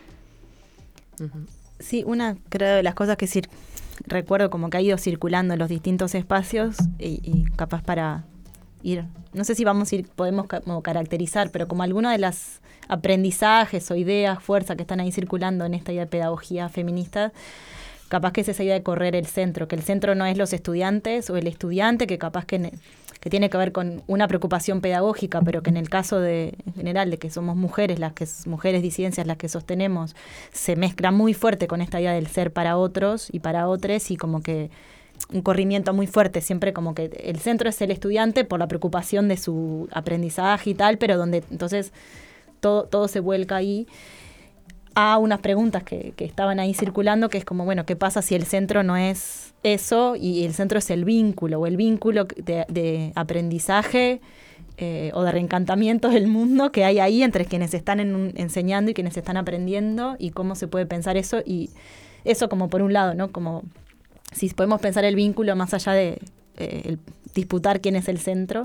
Uh-huh. Sí, creo de las cosas que recuerdo como que ha ido circulando en los distintos espacios y capaz para ir, no sé si podemos como caracterizar, pero como alguno de los aprendizajes o ideas, fuerzas que están ahí circulando en esta idea de pedagogía feminista, capaz que es esa idea de correr el centro, que el centro no es los estudiantes o el estudiante, que capaz que tiene que ver con una preocupación pedagógica, pero que en el caso en general de que somos mujeres, mujeres disidencias las que sostenemos, se mezcla muy fuerte con esta idea del ser para otros y para otros, y como que un corrimiento muy fuerte, siempre como que el centro es el estudiante por la preocupación de su aprendizaje y tal, pero donde entonces todo se vuelca ahí a unas preguntas que estaban ahí circulando, que es como, bueno, ¿qué pasa si el centro no es eso y el centro es el vínculo, o el vínculo de aprendizaje o de reencantamiento del mundo que hay ahí entre quienes están enseñando y quienes están aprendiendo, y cómo se puede pensar eso? Y eso como por un lado, ¿no? Como si podemos pensar el vínculo más allá de el disputar quién es el centro,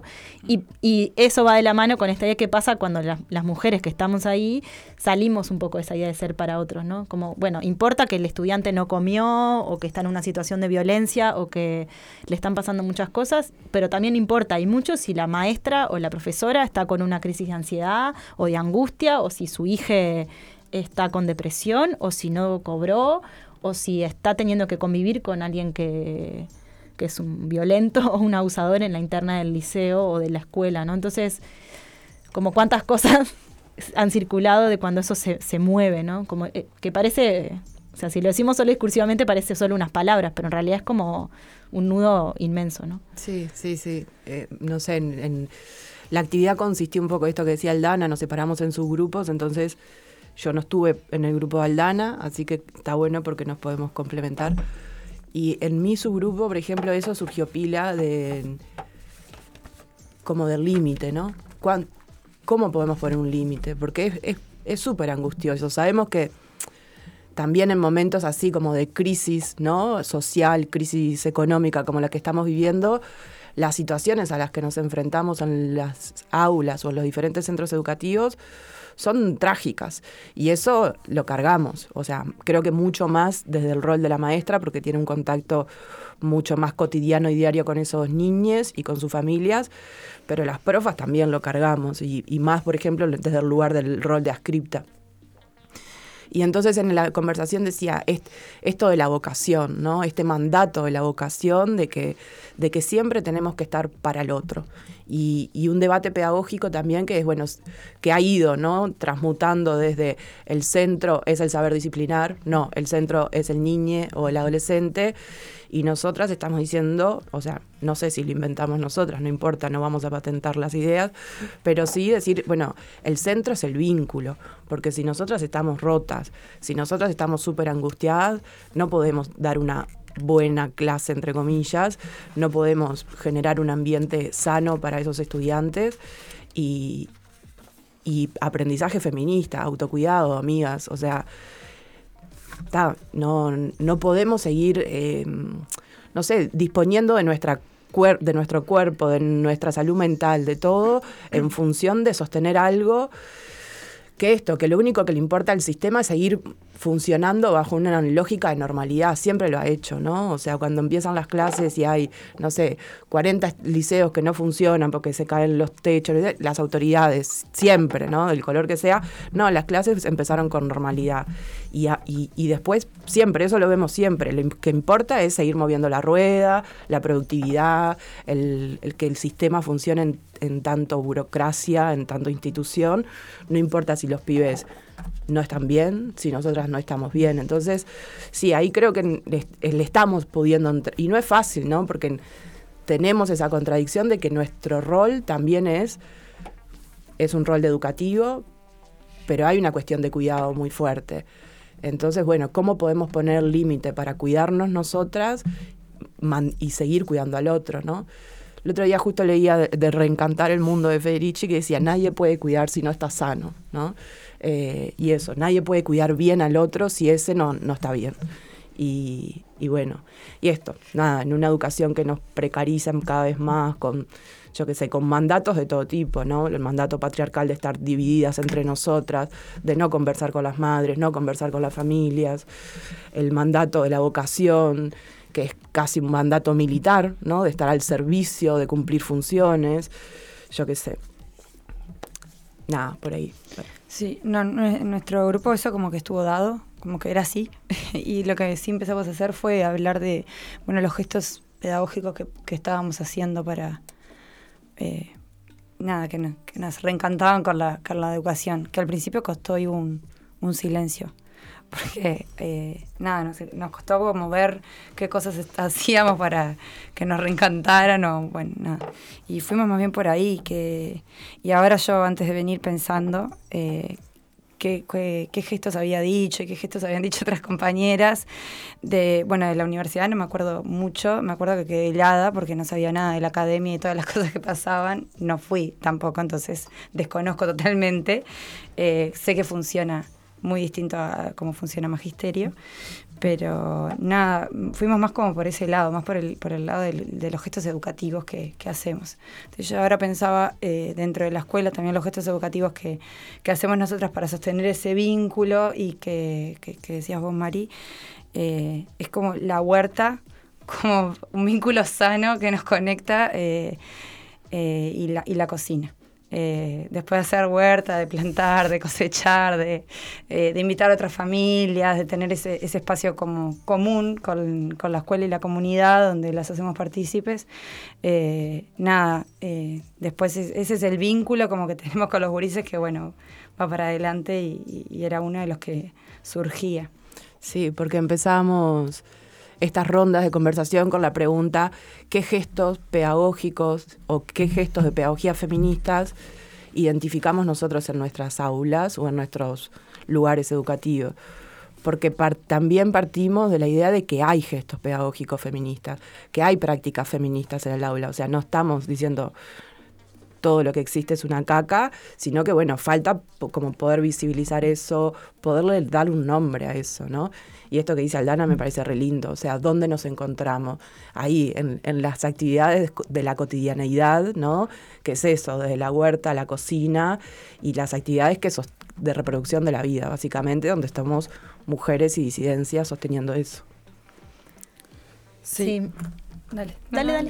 y eso va de la mano con esta idea que pasa cuando las mujeres que estamos ahí salimos un poco de esa idea de ser para otros, ¿no? Como, bueno, importa que el estudiante no comió, o que está en una situación de violencia, o que le están pasando muchas cosas, pero también importa y mucho si la maestra o la profesora está con una crisis de ansiedad o de angustia, o si su hija está con depresión, o si no cobró, o si está teniendo que convivir con alguien que es un violento o un abusador en la interna del liceo o de la escuela, ¿no? Entonces, como cuántas cosas han circulado de cuando eso se mueve, ¿no? Como que parece, o sea, si lo decimos solo discursivamente parece solo unas palabras, pero en realidad es como un nudo inmenso, ¿no? Sí. No sé, en la actividad consistió un poco esto que decía Aldana, nos separamos en subgrupos, entonces yo no estuve en el grupo de Aldana, así que está bueno porque nos podemos complementar. Y en mi subgrupo, por ejemplo, eso surgió pila de como del límite, ¿no? ¿Cómo podemos poner un límite? Porque es súper angustioso. Sabemos que también en momentos así como de crisis, ¿no? Social, crisis económica como la que estamos viviendo, las situaciones a las que nos enfrentamos en las aulas o en los diferentes centros educativos son trágicas. Y eso lo cargamos. O sea, creo que mucho más desde el rol de la maestra, porque tiene un contacto mucho más cotidiano y diario con esos niños y con sus familias, pero las profas también lo cargamos. Y más, por ejemplo, desde el lugar del rol de adscripta. Y entonces en la conversación decía esto de la vocación, ¿no? Este mandato de la vocación de que siempre tenemos que estar para el otro. Y un debate pedagógico también que es, bueno, que ha ido, ¿no? Transmutando desde el centro es el saber disciplinar, no, el centro es el niño o el adolescente, y nosotras estamos diciendo, o sea, no sé si lo inventamos nosotras, no importa, no vamos a patentar las ideas, pero sí decir, bueno, el centro es el vínculo, porque si nosotras estamos rotas, si nosotras estamos súper angustiadas, no podemos dar una buena clase, entre comillas, no podemos generar un ambiente sano para esos estudiantes y aprendizaje feminista, autocuidado, amigas, o sea, no podemos seguir, no sé, disponiendo de nuestro cuerpo, de nuestra salud mental, de todo, en función de sostener algo que lo único que le importa al sistema es seguir funcionando bajo una lógica de normalidad. Siempre lo ha hecho, ¿no? O sea, cuando empiezan las clases y hay, no sé, 40 liceos que no funcionan porque se caen los techos, las autoridades, siempre, ¿no? Del color que sea, no, las clases empezaron con normalidad. Y después, siempre, eso lo vemos siempre. Lo que importa es seguir moviendo la rueda, la productividad, el que el sistema funcione en tanto burocracia, en tanto institución. No importa si los pibes no están bien, si nosotras no estamos bien. Entonces, sí, ahí creo que le estamos pudiendo y no es fácil, ¿no? Porque tenemos esa contradicción de que nuestro rol también es un rol de educativo, pero hay una cuestión de cuidado muy fuerte. Entonces, bueno, ¿cómo podemos poner límite para cuidarnos nosotras y seguir cuidando al otro, ¿no? El otro día justo leía de Reencantar el mundo de Federici, que decía, nadie puede cuidar si no está sano, ¿no? Y eso, nadie puede cuidar bien al otro si ese no está bien. Y bueno, y esto, nada, en una educación que nos precarizan cada vez más con, yo qué sé, con mandatos de todo tipo, ¿no? El mandato patriarcal de estar divididas entre nosotras, de no conversar con las madres, no conversar con las familias, el mandato de la vocación, que es casi un mandato militar, ¿no? De estar al servicio, de cumplir funciones, yo qué sé. Nada, por ahí. Sí, no, en nuestro grupo eso como que estuvo dado, como que era así. Y lo que sí empezamos a hacer fue hablar de, bueno, los gestos pedagógicos que estábamos haciendo para, que nos reencantaban con la educación, que al principio costó ahí un silencio. Porque, nos costó como ver qué cosas hacíamos para que nos reencantaran o, bueno, nada. Y fuimos más bien por ahí, y ahora yo antes de venir pensando qué gestos había dicho y qué gestos habían dicho otras compañeras de la universidad, no me acuerdo mucho, me acuerdo que quedé helada porque no sabía nada de la academia y todas las cosas que pasaban, no fui tampoco, entonces desconozco totalmente, sé que funciona muy distinto a cómo funciona Magisterio, pero nada, fuimos más como por ese lado, más por el lado de los gestos educativos que hacemos. Entonces yo ahora pensaba dentro de la escuela también los gestos educativos que hacemos nosotras para sostener ese vínculo y que decías vos, Mari, es como la huerta, como un vínculo sano que nos conecta y la cocina. Después de hacer huerta, de plantar, de cosechar, de invitar a otras familias, de tener ese espacio como común con la escuela y la comunidad donde las hacemos partícipes, después ese es el vínculo como que tenemos con los gurises que bueno, va para adelante y era uno de los que surgía. Sí, porque empezamos estas rondas de conversación con la pregunta ¿qué gestos pedagógicos o qué gestos de pedagogía feministas identificamos nosotros en nuestras aulas o en nuestros lugares educativos? Porque también partimos de la idea de que hay gestos pedagógicos feministas, que hay prácticas feministas en el aula. O sea, no estamos diciendo todo lo que existe es una caca, sino que, bueno, falta como poder visibilizar eso, poderle dar un nombre a eso, ¿no? Y esto que dice Aldana me parece re lindo, o sea, ¿dónde nos encontramos? Ahí, en las actividades de la cotidianeidad, ¿no? Que es eso, desde la huerta a la cocina y las actividades de reproducción de la vida, básicamente, donde estamos mujeres y disidencias sosteniendo eso. Sí. Dale. Dale.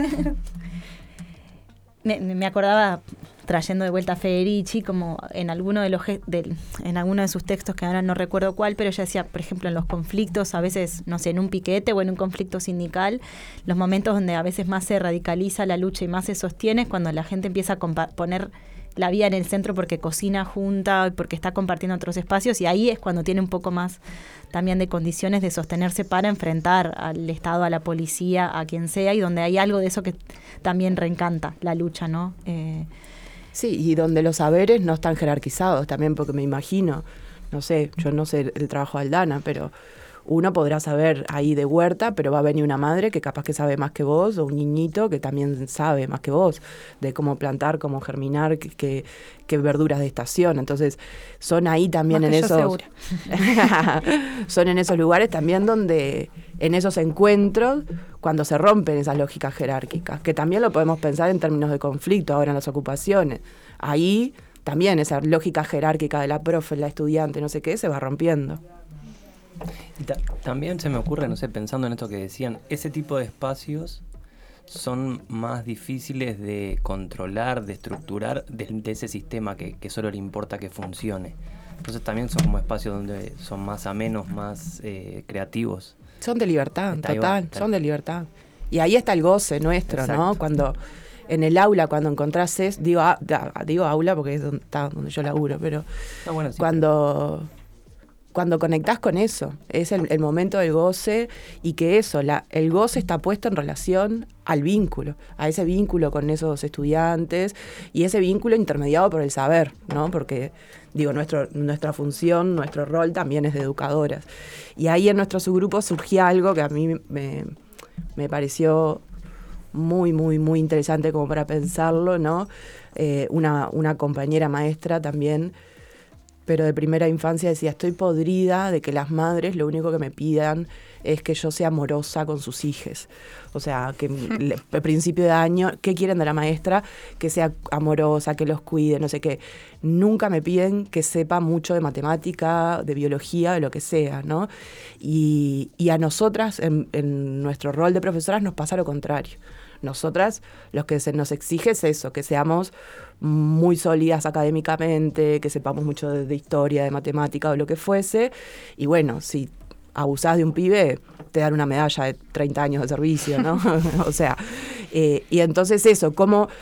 Me acordaba, trayendo de vuelta a Federici, como en alguno en alguno de sus textos, que ahora no recuerdo cuál, pero ella decía, por ejemplo, en los conflictos, a veces, no sé, en un piquete o en un conflicto sindical, los momentos donde a veces más se radicaliza la lucha y más se sostiene es cuando la gente empieza a poner la vida en el centro porque cocina junta, porque está compartiendo otros espacios, y ahí es cuando tiene un poco más también de condiciones de sostenerse para enfrentar al Estado, a la policía, a quien sea, y donde hay algo de eso que también reencanta la lucha, ¿no? Sí, y donde los saberes no están jerarquizados también, porque me imagino, no sé, yo no sé el trabajo de Aldana, pero uno podrá saber ahí de huerta, pero va a venir una madre que capaz que sabe más que vos, o un niñito que también sabe más que vos, de cómo plantar, cómo germinar, qué verduras de estación. Entonces, son ahí también en esos son en esos lugares también donde, en esos encuentros, cuando se rompen esas lógicas jerárquicas, que también lo podemos pensar en términos de conflicto ahora en las ocupaciones. Ahí también esa lógica jerárquica de la profe, la estudiante, no sé qué, se va rompiendo. Y también se me ocurre, no sé, pensando en esto que decían, ese tipo de espacios son más difíciles de controlar, de estructurar de ese sistema que solo le importa que funcione. Entonces también son como espacios donde son más amenos, más creativos. Son de libertad, Está total, igual. son de libertad. Y ahí está el goce nuestro, Exacto. ¿no? Cuando en el aula, cuando encontrás digo aula porque es donde yo laburo, pero Bueno, sí, cuando conectás con eso, es el momento del goce, y que eso, el goce está puesto en relación al vínculo, a ese vínculo con esos estudiantes, y ese vínculo intermediado por el saber, ¿no? Porque, digo, nuestra función, nuestro rol también es de educadoras. Y ahí en nuestro subgrupo surgía algo que a mí me pareció muy, muy, muy interesante como para pensarlo, ¿no? Una compañera maestra también, pero de primera infancia, decía, estoy podrida de que las madres lo único que me pidan es que yo sea amorosa con sus hijos. O sea, que al principio de año, ¿qué quieren de la maestra? Que sea amorosa, que los cuide, no sé qué. Nunca me piden que sepa mucho de matemática, de biología, de lo que sea, ¿no? Y a nosotras, en nuestro rol de profesoras, nos pasa lo contrario. Nosotras, lo que se nos exige es eso, que seamos muy sólidas académicamente, que sepamos mucho de historia, de matemática o lo que fuese. Y bueno, si abusás de un pibe, te dan una medalla de 30 años de servicio, ¿no? O sea, y entonces eso,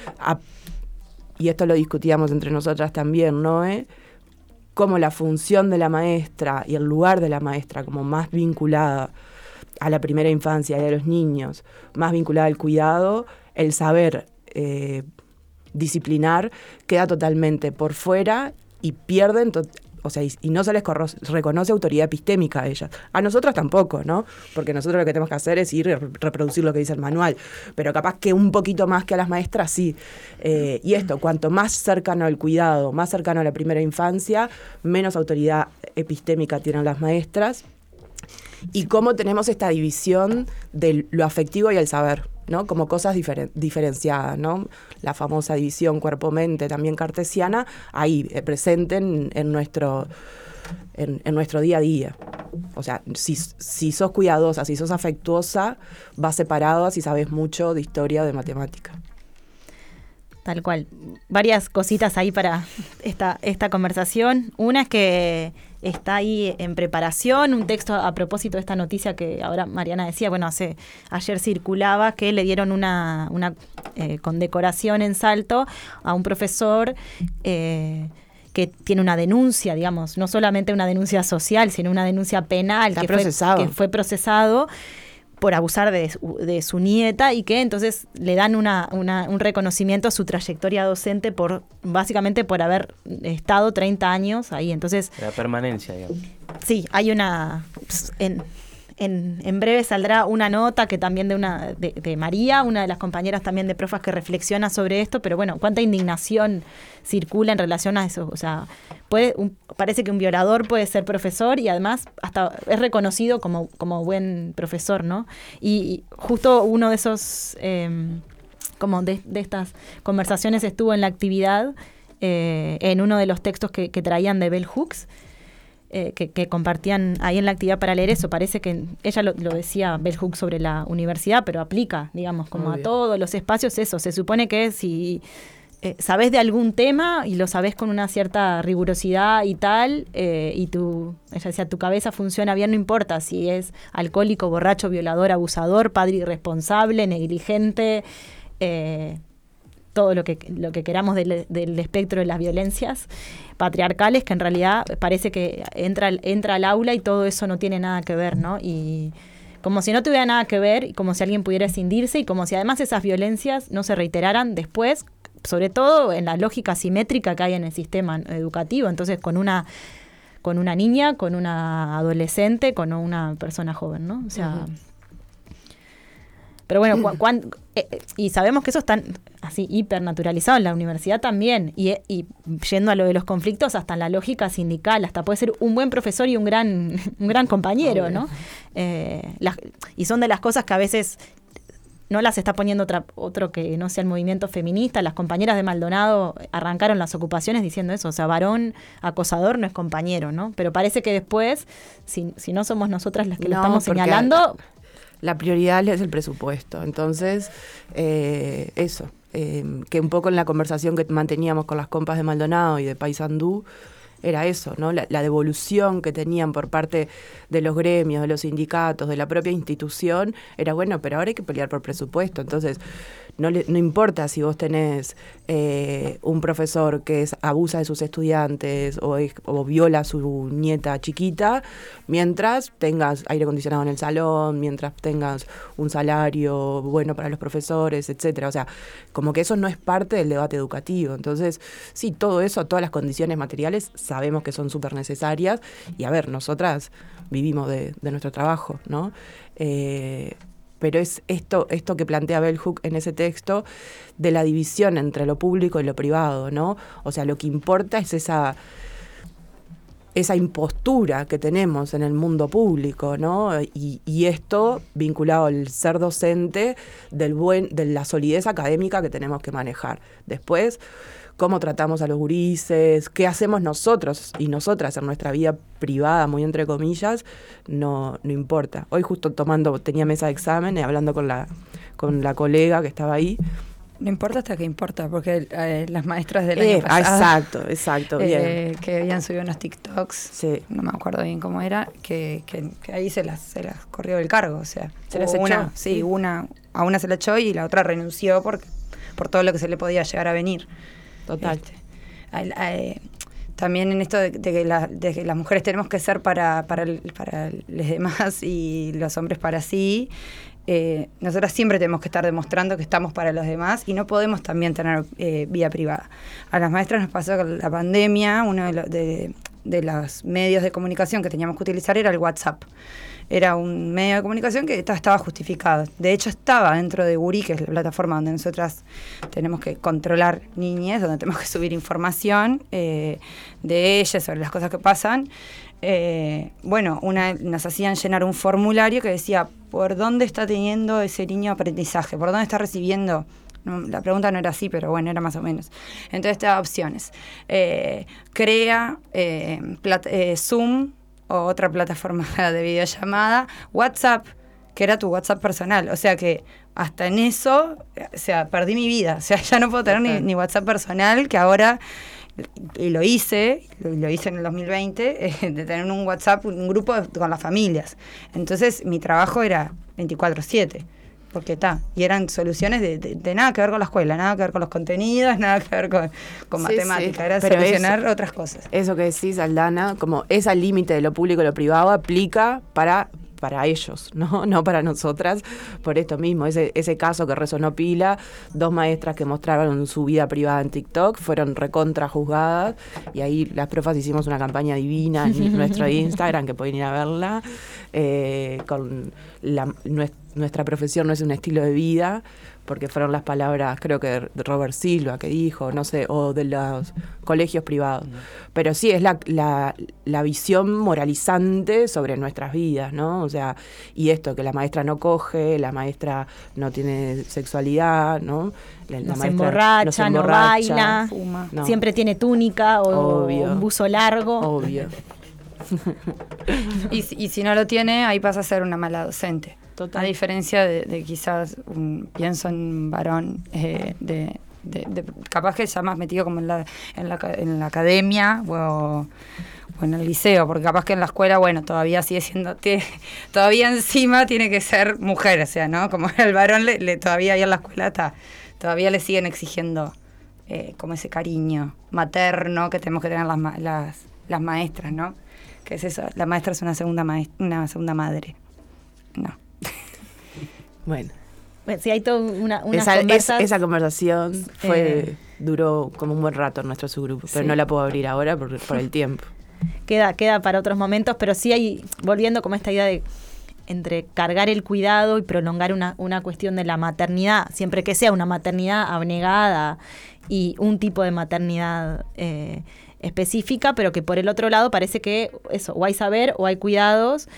y esto lo discutíamos entre nosotras también, ¿no? Cómo la función de la maestra y el lugar de la maestra como más vinculada a la primera infancia y a los niños, más vinculada al cuidado, el saber disciplinar queda totalmente por fuera y pierden, o sea, y no se les reconoce autoridad epistémica a ellas. A nosotros tampoco, ¿no? Porque nosotros lo que tenemos que hacer es ir y reproducir lo que dice el manual, pero capaz que un poquito más que a las maestras, sí. Y esto, cuanto más cercano al cuidado, más cercano a la primera infancia, menos autoridad epistémica tienen las maestras. Y cómo tenemos esta división de lo afectivo y el saber, ¿no? Como cosas diferenciadas, ¿no? La famosa división cuerpo-mente, también cartesiana, ahí presente en nuestro día a día. O sea, si sos cuidadosa, si sos afectuosa, vas separada si sabes mucho de historia o de matemática. Tal cual. Varias cositas ahí para esta conversación. Una es que está ahí en preparación un texto a propósito de esta noticia que ahora Mariana decía, bueno, ayer circulaba que le dieron una condecoración en Salto a un profesor que tiene una denuncia, digamos, no solamente una denuncia social, sino una denuncia penal que fue procesado por abusar de su nieta, y que entonces le dan un reconocimiento a su trayectoria docente básicamente por haber estado 30 años ahí. Entonces, la permanencia, digamos. Sí, hay una... en breve saldrá una nota que también de María, una de las compañeras también de Profas, que reflexiona sobre esto, pero bueno, cuánta indignación circula en relación a eso. O sea, parece que un violador puede ser profesor y además hasta es reconocido como buen profesor, ¿no? Y justo uno de esos, como de estas conversaciones estuvo en la actividad, en uno de los textos que traían de Bell Hooks, que compartían ahí en la actividad para leer eso. Parece que ella lo decía Bell Hooks sobre la universidad, pero aplica, digamos, como a todos los espacios eso. Se supone que si sabés de algún tema y lo sabés con una cierta rigurosidad y tal, y ella decía, tu cabeza funciona bien, no importa si es alcohólico, borracho, violador, abusador, padre irresponsable, negligente, todo lo que queramos del espectro de las violencias patriarcales, que en realidad parece que entra al aula y todo eso no tiene nada que ver, ¿no? Y como si no tuviera nada que ver, y como si alguien pudiera escindirse, y como si además esas violencias no se reiteraran después, sobre todo en la lógica simétrica que hay en el sistema educativo. Entonces, con una niña, con una adolescente, con una persona joven, ¿no? O sea... Pero bueno, y sabemos que eso está así hipernaturalizado en la universidad también, y yendo a lo de los conflictos, hasta en la lógica sindical, hasta puede ser un buen profesor y un gran compañero, ¿no? Y son de las cosas que a veces no las está poniendo otro que no sea el movimiento feminista. Las compañeras de Maldonado arrancaron las ocupaciones diciendo eso, o sea, varón acosador no es compañero, ¿no? Pero parece que después, si no somos nosotras las que lo estamos señalando... La prioridad es el presupuesto. Entonces, eso, que un poco en la conversación que manteníamos con las compas de Maldonado y de Paysandú, era eso, ¿no? La devolución que tenían por parte de los gremios, de los sindicatos, de la propia institución, era bueno, pero ahora hay que pelear por presupuesto. Entonces, no importa si vos tenés un profesor que abusa de sus estudiantes o viola a su nieta chiquita, mientras tengas aire acondicionado en el salón, mientras tengas un salario bueno para los profesores, etcétera. O sea, como que eso no es parte del debate educativo. Entonces, sí, todo eso, todas las condiciones materiales, sabemos que son súper necesarias. Y a ver, nosotras vivimos de nuestro trabajo, ¿no? Pero es esto que plantea Bell Hooks en ese texto de la división entre lo público y lo privado, ¿no? O sea, lo que importa es esa impostura que tenemos en el mundo público, ¿no? Y esto vinculado al ser docente de la solidez académica que tenemos que manejar. Después, cómo tratamos a los gurises, qué hacemos nosotros y nosotras en nuestra vida privada, muy entre comillas, no importa. Hoy justo tenía mesa de examen y hablando con la colega que estaba ahí. No importa hasta que importa, porque las maestras del año pasado... Exacto, bien. Que habían subido unos TikToks, sí. No me acuerdo bien cómo era, que ahí se las corrió del cargo, o sea... ¿Se las echó? Sí, a una se la echó y la otra renunció por todo lo que se le podía llegar a venir. Total. También en esto de que las mujeres tenemos que ser para los demás y los hombres para sí, nosotras siempre tenemos que estar demostrando que estamos para los demás y no podemos también tener vida privada. A las maestras nos pasó con la pandemia, uno de los medios de comunicación que teníamos que utilizar era el WhatsApp. Era un medio de comunicación que estaba justificado. De hecho, estaba dentro de Guri, que es la plataforma donde nosotras tenemos que controlar niñez, donde tenemos que subir información de ellas sobre las cosas que pasan. Nos hacían llenar un formulario que decía por dónde está teniendo ese niño aprendizaje, por dónde está recibiendo. La pregunta no era así, pero bueno, era más o menos. Entonces te da opciones. Crea Zoom o otra plataforma de videollamada, WhatsApp, que era tu WhatsApp personal. O sea que hasta en eso, o sea, perdí mi vida. O sea, ya no puedo tener ni WhatsApp personal, que ahora, y lo hice en el 2020, de tener un WhatsApp, un grupo con las familias. Entonces mi trabajo era 24/7. Porque y eran soluciones de nada que ver con la escuela, nada que ver con los contenidos, nada que ver con matemática, era solucionar otras cosas. Eso que decís, Aldana, como ese límite de lo público y lo privado aplica para para ellos, no para nosotras, por esto mismo, ese caso que resonó pila, 2 maestras que mostraron su vida privada en TikTok fueron recontra juzgadas, y ahí las profas hicimos una campaña divina en nuestro Instagram, que pueden ir a verla, con nuestra profesión no es un estilo de vida, porque fueron las palabras, creo que de Robert Silva que dijo, no sé, o de los colegios privados. Pero sí, es la visión moralizante sobre nuestras vidas, ¿no? O sea, y esto, que la maestra no coge, la maestra no tiene sexualidad, ¿no? No se emborracha, no baila, fuma. No. Siempre tiene túnica o Obvio. un buzo largo. Obvio. Y si no lo tiene, ahí pasa a ser una mala docente. Total. A diferencia de quizás, pienso en un varón capaz que ya más metido como en la academia o en el liceo, porque capaz que en la escuela, bueno, todavía sigue siendo, todavía encima tiene que ser mujer, o sea, ¿no? Como el varón todavía ahí en la escuela todavía le siguen exigiendo como ese cariño materno que tenemos que tener las maestras, ¿no? ¿Qué es eso? La maestra es una segunda madre. No. Bueno. Sí, hay toda una esa conversación duró como un buen rato en nuestro subgrupo, pero no la puedo abrir ahora por el tiempo. Queda para otros momentos, pero sí hay, volviendo como esta idea de entre cargar el cuidado y prolongar una cuestión de la maternidad, siempre que sea una maternidad abnegada y un tipo de maternidad específica, pero que por el otro lado parece que eso, o hay saber o hay cuidados,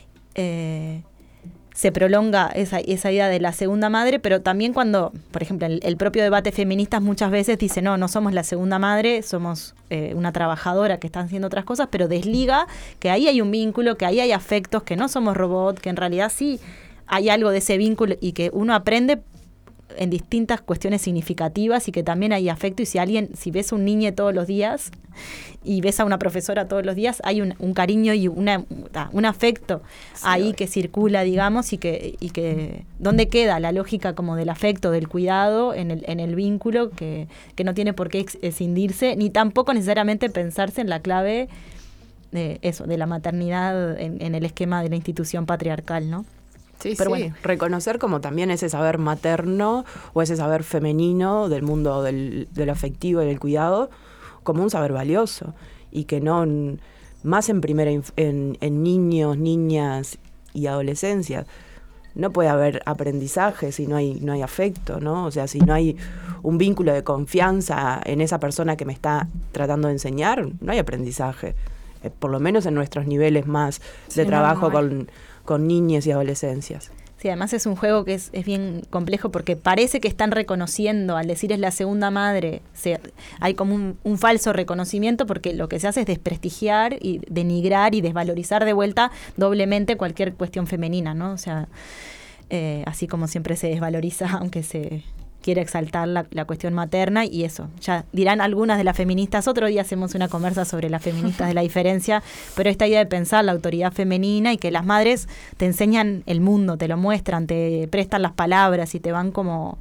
se prolonga esa idea de la segunda madre, pero también cuando, por ejemplo, el propio debate feminista muchas veces dice, no somos la segunda madre, somos una trabajadora que está haciendo otras cosas, pero desliga que ahí hay un vínculo, que ahí hay afectos, que no somos robots, que en realidad sí hay algo de ese vínculo y que uno aprende en distintas cuestiones significativas y que también hay afecto, y si ves a un niño todos los días y ves a una profesora todos los días, hay un cariño y un afecto ahí que circula, digamos, y que ¿dónde queda la lógica como del afecto, del cuidado en el vínculo que no tiene por qué escindirse, ni tampoco necesariamente pensarse en la clave de eso, de la maternidad en el esquema de la institución patriarcal, ¿no? Sí, pero sí. bueno. Reconocer como también ese saber materno o ese saber femenino del mundo del afectivo y del cuidado como un saber valioso, y que no, más en niños, niñas y adolescencia, no puede haber aprendizaje si no hay afecto, ¿no? O sea, si no hay un vínculo de confianza en esa persona que me está tratando de enseñar, no hay aprendizaje, por lo menos en nuestros niveles más de trabajo con niñas y adolescencias. Sí, además es un juego que es bien complejo porque parece que están reconociendo, al decir es la segunda madre, hay como un falso reconocimiento, porque lo que se hace es desprestigiar y denigrar y desvalorizar de vuelta doblemente cualquier cuestión femenina, ¿no? O sea, así como siempre se desvaloriza, aunque se quiere exaltar la cuestión materna, y eso, ya dirán algunas de las feministas, otro día hacemos una conversa sobre las feministas de la diferencia, pero esta idea de pensar la autoridad femenina y que las madres te enseñan el mundo, te lo muestran, te prestan las palabras y te van como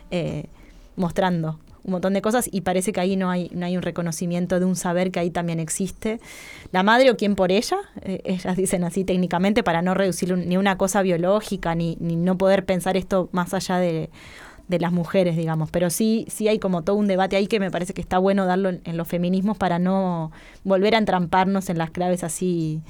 mostrando un montón de cosas, y parece que ahí no hay un reconocimiento de un saber que ahí también existe. La madre o quien por ella, ellas dicen así técnicamente, para no reducirlo ni una cosa biológica, ni no poder pensar esto más allá de las mujeres, digamos, pero sí hay como todo un debate ahí que me parece que está bueno darlo en los feminismos para no volver a entramparnos en las claves así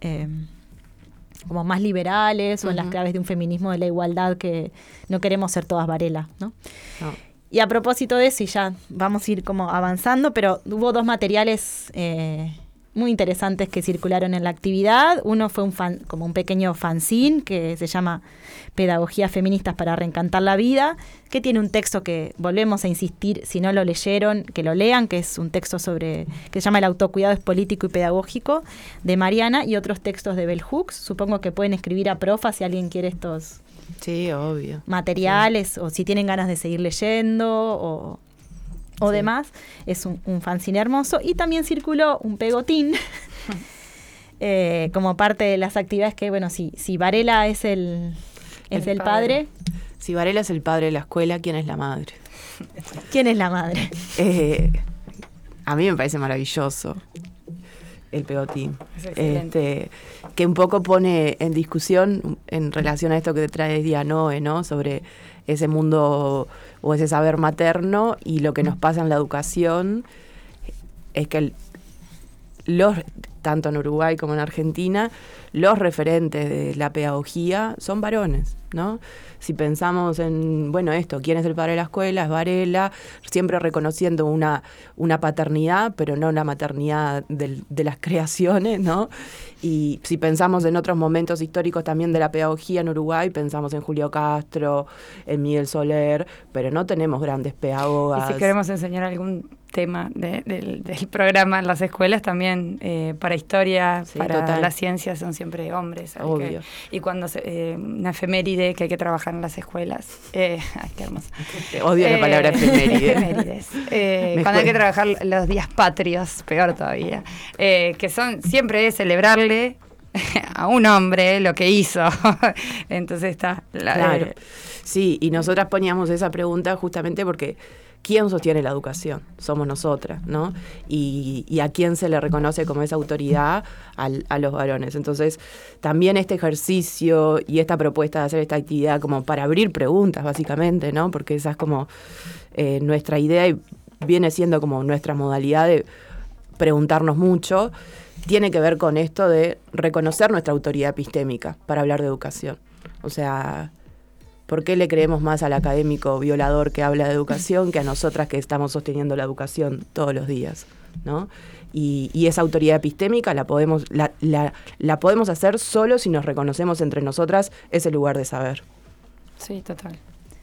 como más liberales, o en las claves de un feminismo de la igualdad, que no queremos ser todas Varela, ¿no? No. Y a propósito de eso, y ya vamos a ir como avanzando, pero hubo 2 materiales muy interesantes que circularon en la actividad. Uno fue como un pequeño fanzine que se llama Pedagogías Feministas para Reencantar la Vida, que tiene un texto que volvemos a insistir, si no lo leyeron, que lo lean, que es un texto que se llama El autocuidado es político y pedagógico, de Mariana, y otros textos de Bell Hooks. Supongo que pueden escribir a profa si alguien quiere estos materiales, o si tienen ganas de seguir leyendo, o demás. Es un fanzine hermoso. Y también circuló un pegotín como parte de las actividades que, bueno, si Varela es el padre. Si Varela es el padre de la escuela, ¿quién es la madre? ¿Quién es la madre? A mí me parece maravilloso. el pegotín. Es excelente. Que un poco pone en discusión en relación a esto que trae Dianoe, ¿no? Sobre ese mundo o ese saber materno, y lo que nos pasa en la educación es que tanto en Uruguay como en Argentina, los referentes de la pedagogía son varones, ¿no? Si pensamos en, ¿quién es el padre de la escuela? Es Varela, siempre reconociendo una paternidad, pero no una maternidad de las creaciones, ¿no? Y si pensamos en otros momentos históricos también de la pedagogía en Uruguay, pensamos en Julio Castro, en Miguel Soler, pero no tenemos grandes pedagogas. Y si queremos enseñar algún tema del programa en las escuelas, también para historia, Sí, para total. las ciencias son siempre hombres. Obvio. Y cuando una efeméride que hay que trabajar en las escuelas. Ay, qué hermoso. Odio la palabra efeméride. Efemérides. Cuando hay que trabajar los días patrios, peor todavía. Que son siempre es celebrarle a un hombre lo que hizo. Entonces está... Claro. Sí, y nosotras poníamos esa pregunta justamente porque ¿quién sostiene la educación? Somos nosotras, ¿no? Y a quién se le reconoce como esa autoridad a los varones. Entonces, también este ejercicio y esta propuesta de hacer esta actividad como para abrir preguntas, básicamente, ¿no? Porque esa es como nuestra idea y viene siendo como nuestra modalidad de preguntarnos mucho, tiene que ver con esto de reconocer nuestra autoridad epistémica para hablar de educación. O sea, ¿por qué le creemos más al académico violador que habla de educación que a nosotras que estamos sosteniendo la educación todos los días, ¿no? Y esa autoridad epistémica la podemos hacer solo si nos reconocemos entre nosotras ese lugar de saber. Sí, total.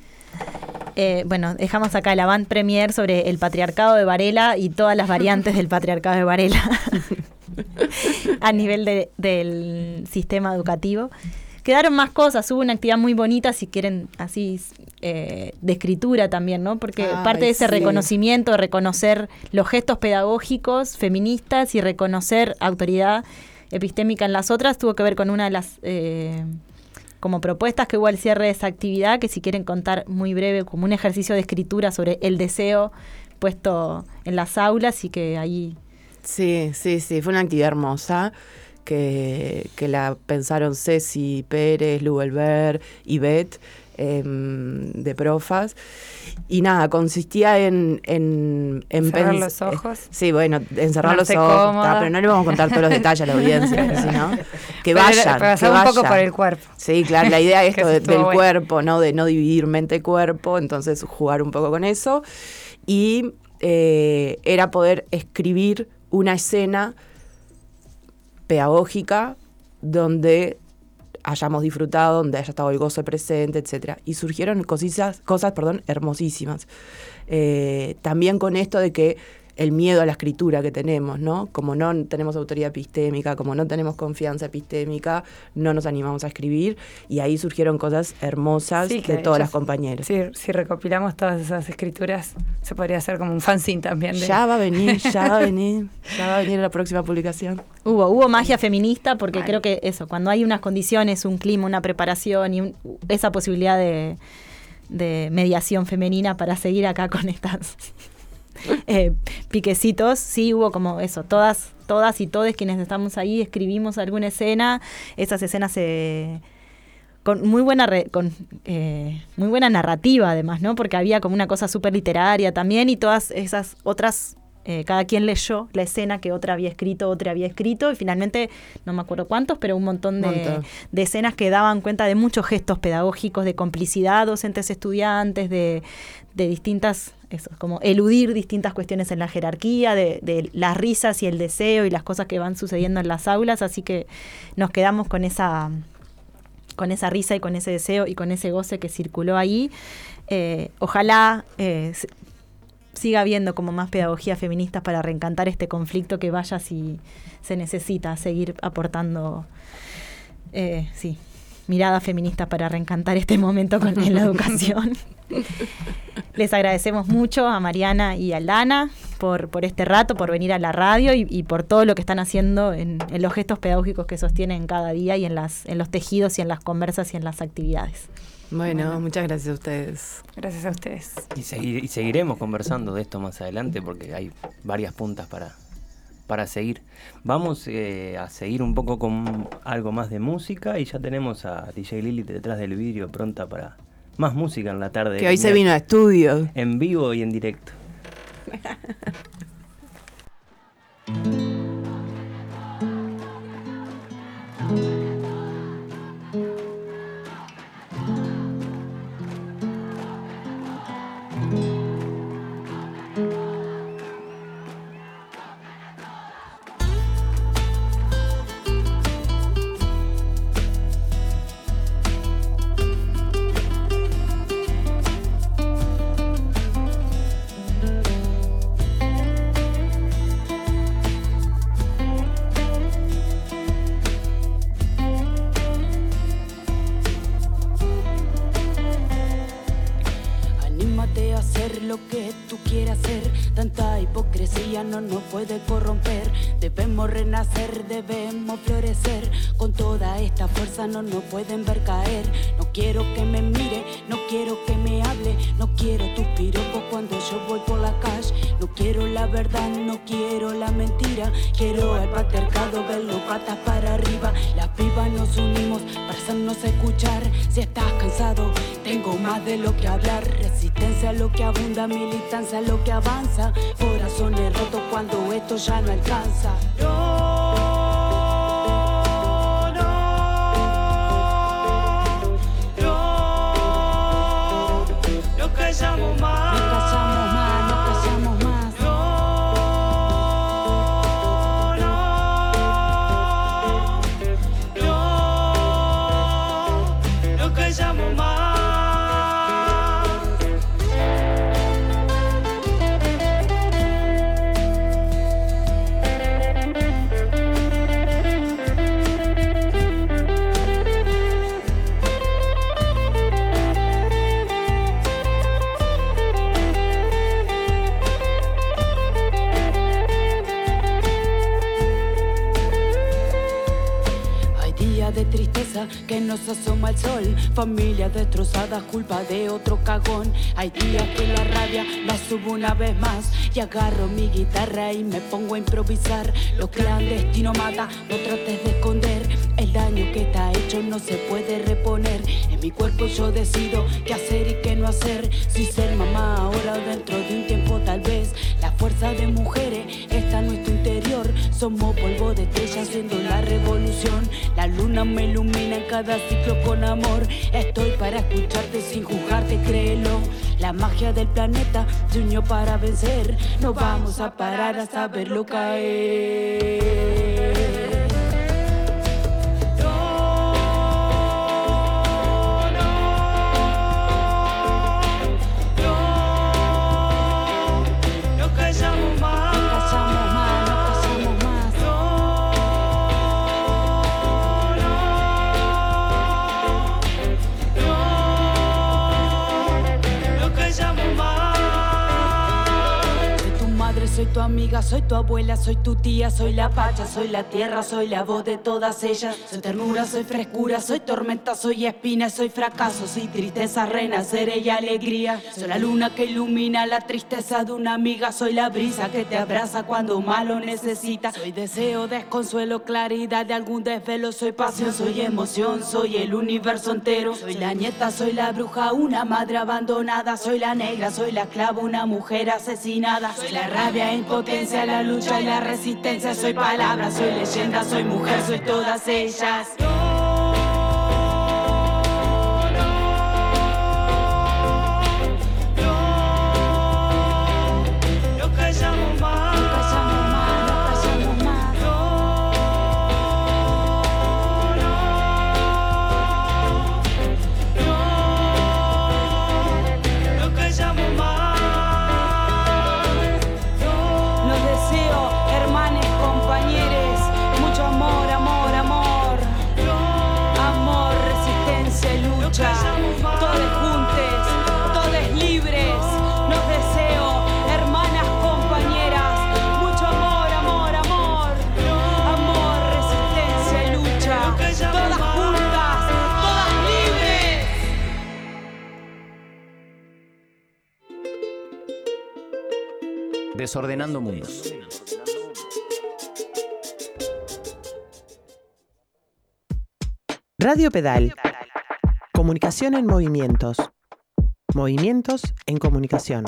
Dejamos acá el avant premier sobre el patriarcado de Varela y todas las variantes del patriarcado de Varela a nivel del sistema educativo. Quedaron más cosas, hubo una actividad muy bonita, si quieren, así, de escritura también, ¿no? Porque parte de ese reconocimiento, de reconocer los gestos pedagógicos feministas y reconocer autoridad epistémica en las otras, tuvo que ver con una de las como propuestas que hubo al cierre de esa actividad, que si quieren contar muy breve, como un ejercicio de escritura sobre el deseo puesto en las aulas, y que ahí... Sí, fue una actividad hermosa que la pensaron Ceci Pérez, Lu Belver y Beth, de Profas. Y nada, consistía en cerrar los ojos. Sí, bueno, en cerrar los Ponerse ojos. cómoda. Pero no le vamos a contar todos los detalles a la audiencia, ¿no? Que Pero vayan. pasar un poco por el cuerpo. Sí, claro, la idea es Que esto eso estuvo del bueno. cuerpo, ¿no? De no dividir mente-cuerpo, entonces jugar un poco con eso. Y era poder escribir una escena pedagógica donde hayamos disfrutado, donde haya estado el goce presente, etcétera. Y surgieron cosas hermosísimas. También con esto de que el miedo a la escritura que tenemos, ¿no? Como no tenemos autoridad epistémica, como no tenemos confianza epistémica, no nos animamos a escribir, y ahí surgieron cosas hermosas Sí, que de todas ya las compañeras. Si recopilamos todas esas escrituras, se podría hacer como un fanzine también. Ya va a venir la próxima publicación. Hubo magia feminista, porque Vale. creo que eso, cuando hay unas condiciones, un clima, una preparación y esa posibilidad de mediación femenina para seguir acá con estas piquecitos, sí hubo como eso, todas y todos quienes estamos ahí escribimos alguna escena, esas escenas con muy buena muy buena narrativa además, ¿no? Porque había como una cosa súper literaria también, y todas esas otras cada quien leyó la escena que otra había escrito, y finalmente, no me acuerdo cuántos, pero un montón de escenas que daban cuenta de muchos gestos pedagógicos, de complicidad docentes-estudiantes, de distintas, eso, como eludir distintas cuestiones en la jerarquía, de las risas y el deseo y las cosas que van sucediendo en las aulas, así que nos quedamos con esa risa y con ese deseo y con ese goce que circuló ahí. Ojalá siga habiendo como más pedagogía feminista para reencantar este conflicto, que vaya si se necesita seguir aportando miradas feministas para reencantar este momento en la educación. Les agradecemos mucho a Mariana y a Aldana por este rato, por venir a la radio y por todo lo que están haciendo en los gestos pedagógicos que sostienen cada día y en los tejidos y en las conversas y en las actividades. Bueno, muchas gracias a ustedes. Gracias a ustedes. Y seguiremos conversando de esto más adelante, porque hay varias puntas para seguir. Vamos a seguir un poco con algo más de música y ya tenemos a DJ Lili detrás del vidrio pronta para más música en la tarde. Que hoy se vino a estudio. En vivo y en directo. Lo que tú quieras hacer, tanta hipocresía no nos puede corromper. Debemos renacer, debemos florecer. Con toda esta fuerza no nos pueden ver caer. No quiero que me mire, no quiero que me hable, no quiero tus piropos cuando yo voy por la calle. No quiero la verdad, no quiero la mentira. Quiero al patriarcado verlo patas para arriba. Las pibas nos unimos para hacernos escuchar. Si estás cansado, tengo más de lo que hablar. Resistencia a lo que abunda, militancia a lo que avanza. Corazones rotos cuando esto ya no alcanza. No callamos más. No callamos más, no callamos más. No callamos más. De tristeza que nos asoma el sol, familia destrozada, culpa de otro cagón. Hay días que la rabia la subo una vez más y agarro mi guitarra y me pongo a improvisar. Lo clandestino mata, no trates de esconder. El daño que está hecho no se puede reponer. En mi cuerpo yo decido qué hacer y qué no hacer. Si ser mamá ahora o dentro de un tiempo tal vez. La fuerza de mujeres está en nuestro interior. Somos polvo de estrella haciendo la revolución. La luna me ilumina en cada ciclo con amor. Estoy para escucharte sin juzgarte, créelo. La magia del planeta se unió para vencer. No vamos a parar hasta verlo caer. Soy tu amiga, soy tu abuela, soy tu tía, soy la pacha, soy la tierra, soy la voz de todas ellas. Soy ternura, soy frescura, soy tormenta, soy espina, soy fracaso, soy tristeza, renacer y alegría. Soy la luna que ilumina la tristeza de una amiga, soy la brisa que te abraza cuando más lo necesitas. Soy deseo, desconsuelo, claridad de algún desvelo, soy pasión, soy emoción, soy el universo entero. Soy la nieta, soy la bruja, una madre abandonada, soy la negra, soy la esclava, una mujer asesinada. Soy la rabia, impotencia, la lucha y la resistencia. Soy palabra, soy leyenda, soy mujer, soy todas ellas. No callamos más. No callamos más, no callamos más. No callamos más. Todes juntes, todes libres, nos deseo, hermanas, compañeras, mucho amor, amor, amor, amor, resistencia y lucha, todas juntas, todas libres. Desordenando mundos. Radio Pedal. Comunicación en movimientos. Movimientos en comunicación.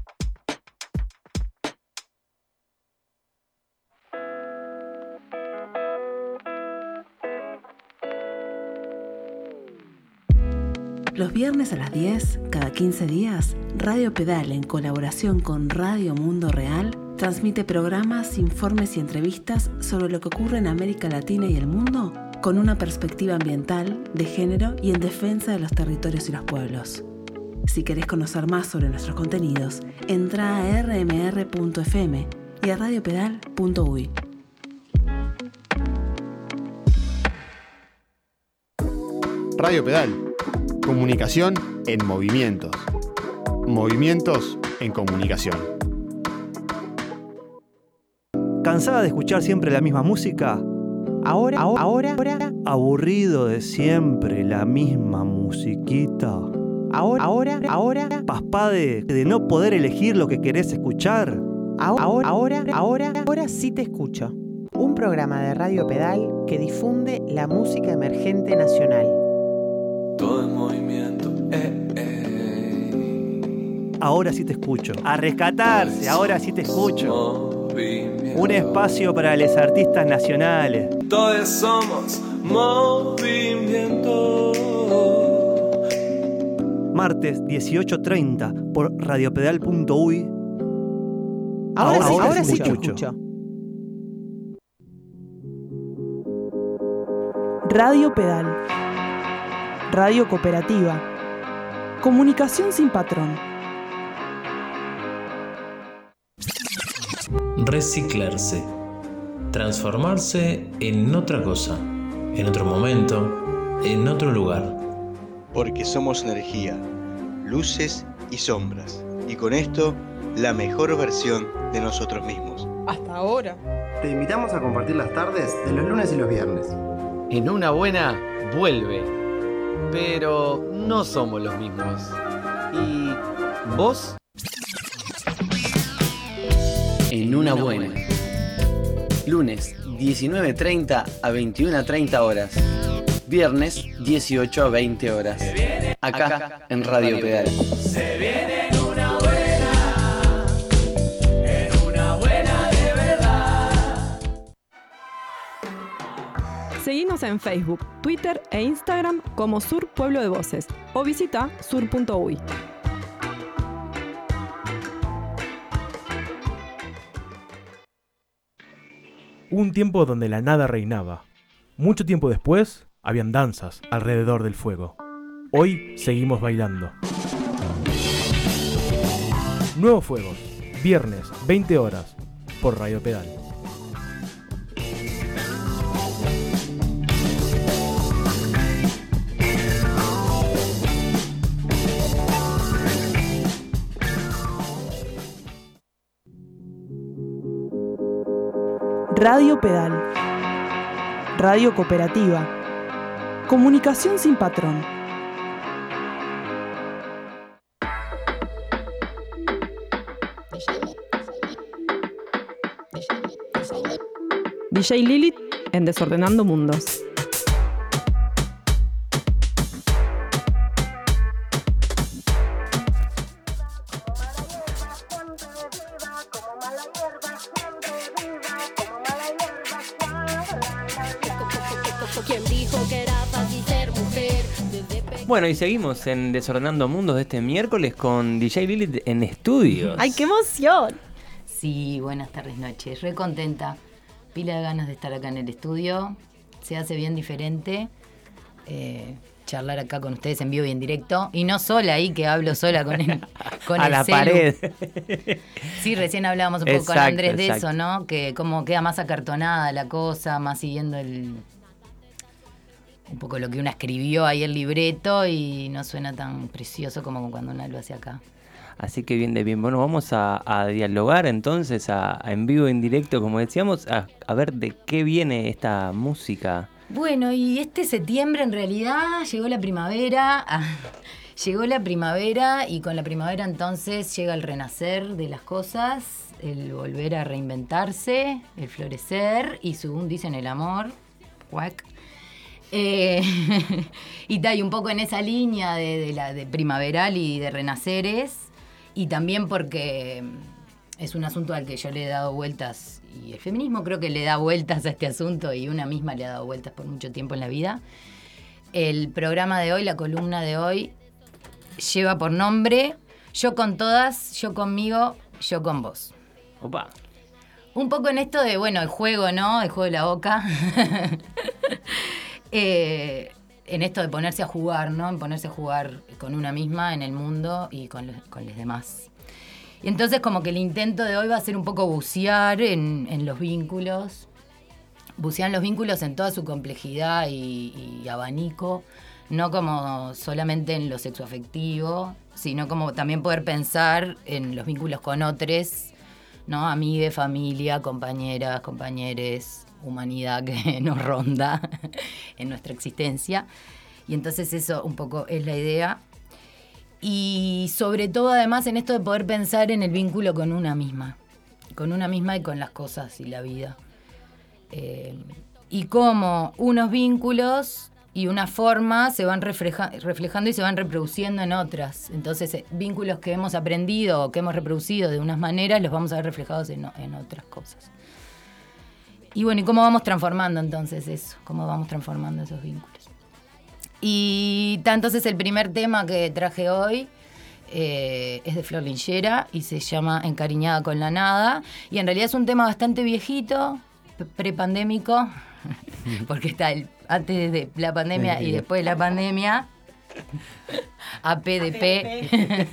Los viernes a las 10, cada 15 días, Radio Pedal, en colaboración con Radio Mundo Real, transmite programas, informes y entrevistas sobre lo que ocurre en América Latina y el mundo con una perspectiva ambiental, de género y en defensa de los territorios y los pueblos. Si querés conocer más sobre nuestros contenidos, entra a rmr.fm y a radiopedal.uy. Radio Pedal. Comunicación en movimientos. Movimientos en comunicación. ¿Cansada de escuchar siempre la misma música? Ahora. ¿Aburrido de siempre la misma musiquita? Ahora. ¿Paspá de no poder elegir lo que querés escuchar? Ahora sí te escucho. Un programa de Radio Pedal que difunde la música emergente nacional. Todo en movimiento, Ahora sí te escucho. A rescatarse, ahora sí te escucho. Movimiento. Un espacio para los artistas nacionales. Todos somos movimiento. Martes 18:30 por radiopedal.uy. Ahora sí te escucho. Radio Pedal. Radio cooperativa. Comunicación sin patrón. Reciclarse. Transformarse en otra cosa, en otro momento, en otro lugar. Porque somos energía, luces y sombras. Y con esto, la mejor versión de nosotros mismos. Hasta ahora. Te invitamos a compartir las tardes de los lunes y los viernes. En una buena, vuelve. Pero no somos los mismos. ¿Y vos? En una buena. Lunes 19:30 a 21:30 horas. Viernes 18 a 20 horas. Acá en Radio Pedal. Se viene en una buena de verdad. Seguinos en Facebook, Twitter e Instagram como Sur Pueblo de Voces o visita sur.uy. Hubo un tiempo donde la nada reinaba. Mucho tiempo después, habían danzas alrededor del fuego. Hoy seguimos bailando. Nuevos Fuegos, viernes, 20 horas, por Radio Pedal. Radio Pedal. Radio cooperativa. Comunicación sin patrón. DJ Lilith en Desordenando Mundos. Bueno, y seguimos en Desordenando Mundos de este miércoles con DJ Lilith en estudios. ¡Ay, qué emoción! Sí, buenas tardes, noches. Re contenta. Pila de ganas de estar acá en el estudio. Se hace bien diferente. Charlar acá con ustedes en vivo y en directo. Y no sola ahí, que hablo sola con el a la celu. pared. Sí, recién hablábamos un poco con Andrés de eso, ¿no? Que como queda más acartonada la cosa, más siguiendo un poco lo que uno escribió ahí el libreto y no suena tan precioso como cuando uno lo hace acá. Así que bien de bien. Bueno, vamos a dialogar entonces en vivo, en directo, como decíamos, a ver de qué viene esta música. Bueno, y este septiembre en realidad llegó la primavera. Llegó la primavera y con la primavera entonces llega el renacer de las cosas, el volver a reinventarse, el florecer y según dicen el amor, cuac. Y un poco en esa línea de primaveral y de renaceres, y también porque es un asunto al que yo le he dado vueltas, y el feminismo creo que le da vueltas a este asunto, y una misma le ha dado vueltas por mucho tiempo en la vida. El programa de hoy, la columna de hoy, lleva por nombre Yo con todas, yo conmigo, yo con vos. Opa. Un poco en esto de, bueno, el juego, ¿no? El juego de la boca. En esto de ponerse a jugar, ¿no? En ponerse a jugar con una misma, en el mundo y con los demás. Y entonces como que el intento de hoy va a ser un poco bucear en los vínculos. Bucear en los vínculos en toda su complejidad y abanico. No como solamente en lo sexoafectivo, sino como también poder pensar en los vínculos con otros, ¿no? Amigues, familia, compañeras, compañeres, humanidad que nos ronda en nuestra existencia. Y entonces eso un poco es la idea. Y sobre todo además en esto de poder pensar en el vínculo con una misma y con las cosas y la vida. Y cómo unos vínculos y una forma se van reflejando y se van reproduciendo en otras. Entonces, vínculos que hemos aprendido o que hemos reproducido de unas maneras, los vamos a ver reflejados en otras cosas. Y bueno, ¿y cómo vamos transformando entonces eso? ¿Cómo vamos transformando esos vínculos? Y entonces el primer tema que traje hoy es de Flor Lingera y se llama Encariñada con la nada. Y en realidad es un tema bastante viejito, prepandémico, porque está antes de la pandemia y después de la pandemia, APDP.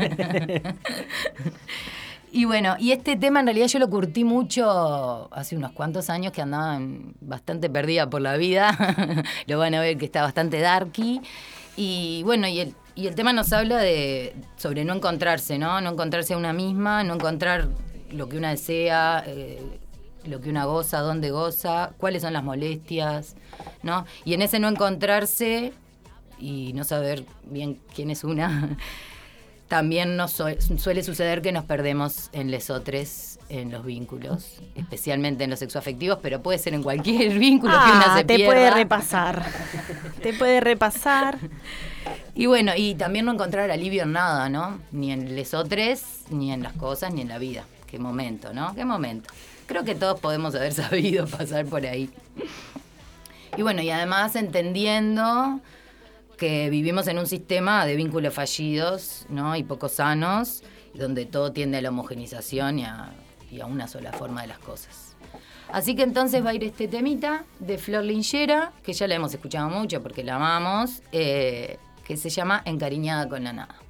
Y bueno, y este tema en realidad yo lo curtí mucho hace unos cuantos años, que andaba bastante perdida por la vida. Lo van a ver que está bastante darky. Y bueno, y el tema nos habla sobre no encontrarse, ¿no? No encontrarse a una misma, no encontrar lo que una desea, lo que una goza, dónde goza, cuáles son las molestias, ¿no? Y en ese no encontrarse y no saber bien quién es una, también suele suceder que nos perdemos en lesotres, en los vínculos, especialmente en los sexoafectivos, pero puede ser en cualquier vínculo que una se pierda. Te puede repasar. Y bueno, y también no encontrar alivio en nada, ¿no? Ni en lesotres, ni en las cosas, ni en la vida. Qué momento, ¿no? Qué momento. Creo que todos podemos haber sabido pasar por ahí. Y bueno, y además entendiendo que vivimos en un sistema de vínculos fallidos, ¿no? Y poco sanos, donde todo tiende a la homogenización y a una sola forma de las cosas. Así que entonces va a ir este temita de Flor Lingera, que ya la hemos escuchado mucho porque la amamos, que se llama Encariñada con la nada.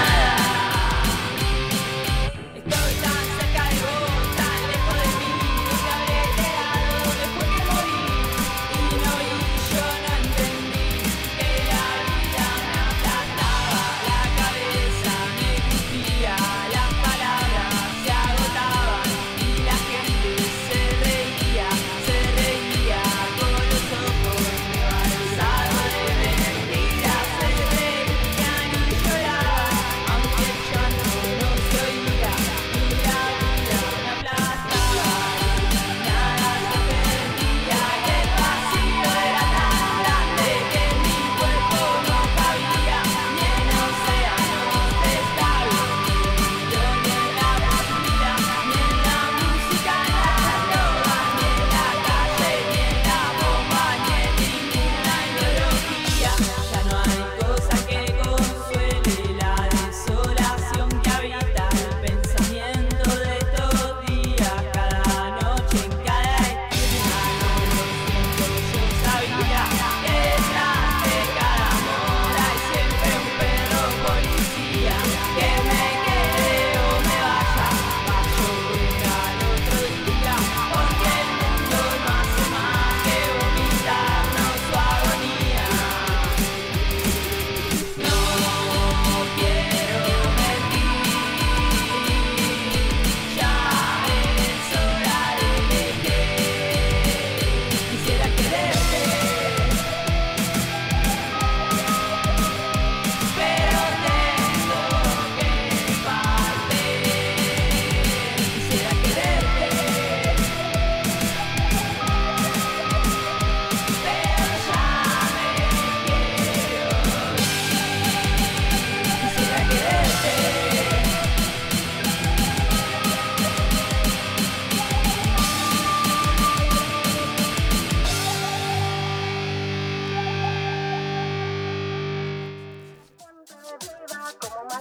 Estoy tan cerca de vos, tan lejos de mí.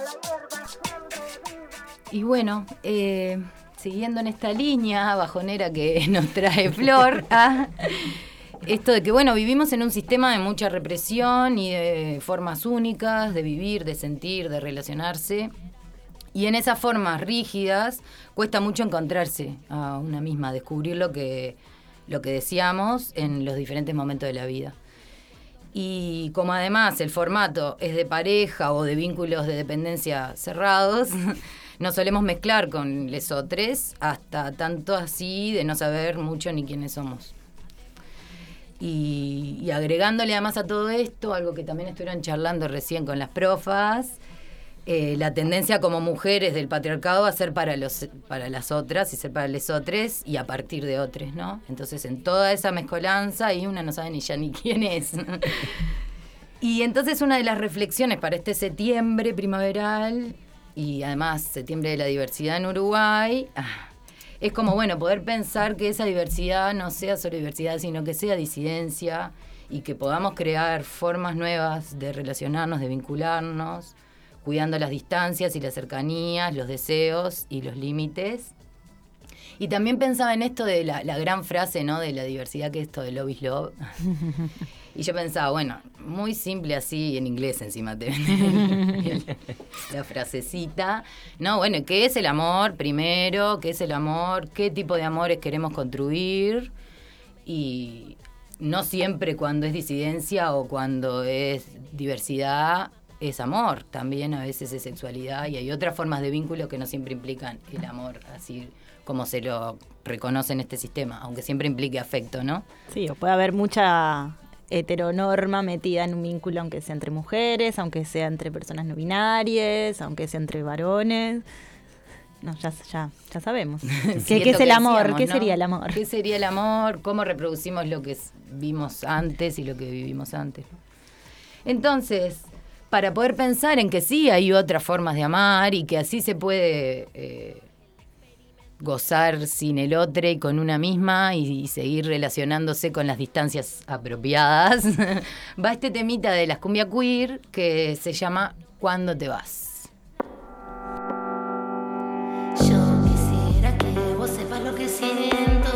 Y bueno, siguiendo en esta línea bajonera que nos trae Flor, esto de que, bueno, vivimos en un sistema de mucha represión y de formas únicas de vivir, de sentir, de relacionarse. Y en esas formas rígidas cuesta mucho encontrarse a una misma, descubrir lo que deseamos en los diferentes momentos de la vida. Y como además el formato es de pareja o de vínculos de dependencia cerrados, nos solemos mezclar con lesotres hasta tanto así de no saber mucho ni quiénes somos. Y agregándole además a todo esto, algo que también estuvieron charlando recién con las profas, la tendencia como mujeres del patriarcado a ser para las otras y ser para lesotres y a partir de otros, ¿no? Entonces en toda esa mezcolanza y una no sabe ni ya ni quién es. Y entonces una de las reflexiones para este septiembre primaveral y además septiembre de la diversidad en Uruguay, es como, bueno, poder pensar que esa diversidad no sea solo diversidad, sino que sea disidencia y que podamos crear formas nuevas de relacionarnos, de vincularnos, cuidando las distancias y las cercanías, los deseos y los límites. Y también pensaba en esto de la gran frase, ¿no?, de la diversidad, que es esto de love is love. Y yo pensaba, bueno, muy simple así, en inglés encima te venden la frasecita. No, bueno, ¿qué es el amor primero? ¿Qué es el amor? ¿Qué tipo de amores queremos construir? Y no siempre cuando es disidencia o cuando es diversidad es amor. También a veces es sexualidad y hay otras formas de vínculo que no siempre implican el amor, así como se lo reconoce en este sistema, aunque siempre implique afecto, ¿no? Sí, o puede haber mucha heteronorma metida en un vínculo, aunque sea entre mujeres, aunque sea entre personas no binarias, aunque sea entre varones. No, ya sabemos. Sí, ¿Qué es el amor? Decíamos, ¿Qué ¿no? sería el amor? ¿Qué sería el amor? ¿Cómo reproducimos lo que vimos antes y lo que vivimos antes? Entonces, para poder pensar en que sí hay otras formas de amar y que así se puede gozar sin el otro y con una misma y seguir relacionándose con las distancias apropiadas, va este temita de las cumbia queer que se llama ¿Cuándo te vas? Yo quisiera que vos sepas lo que siento.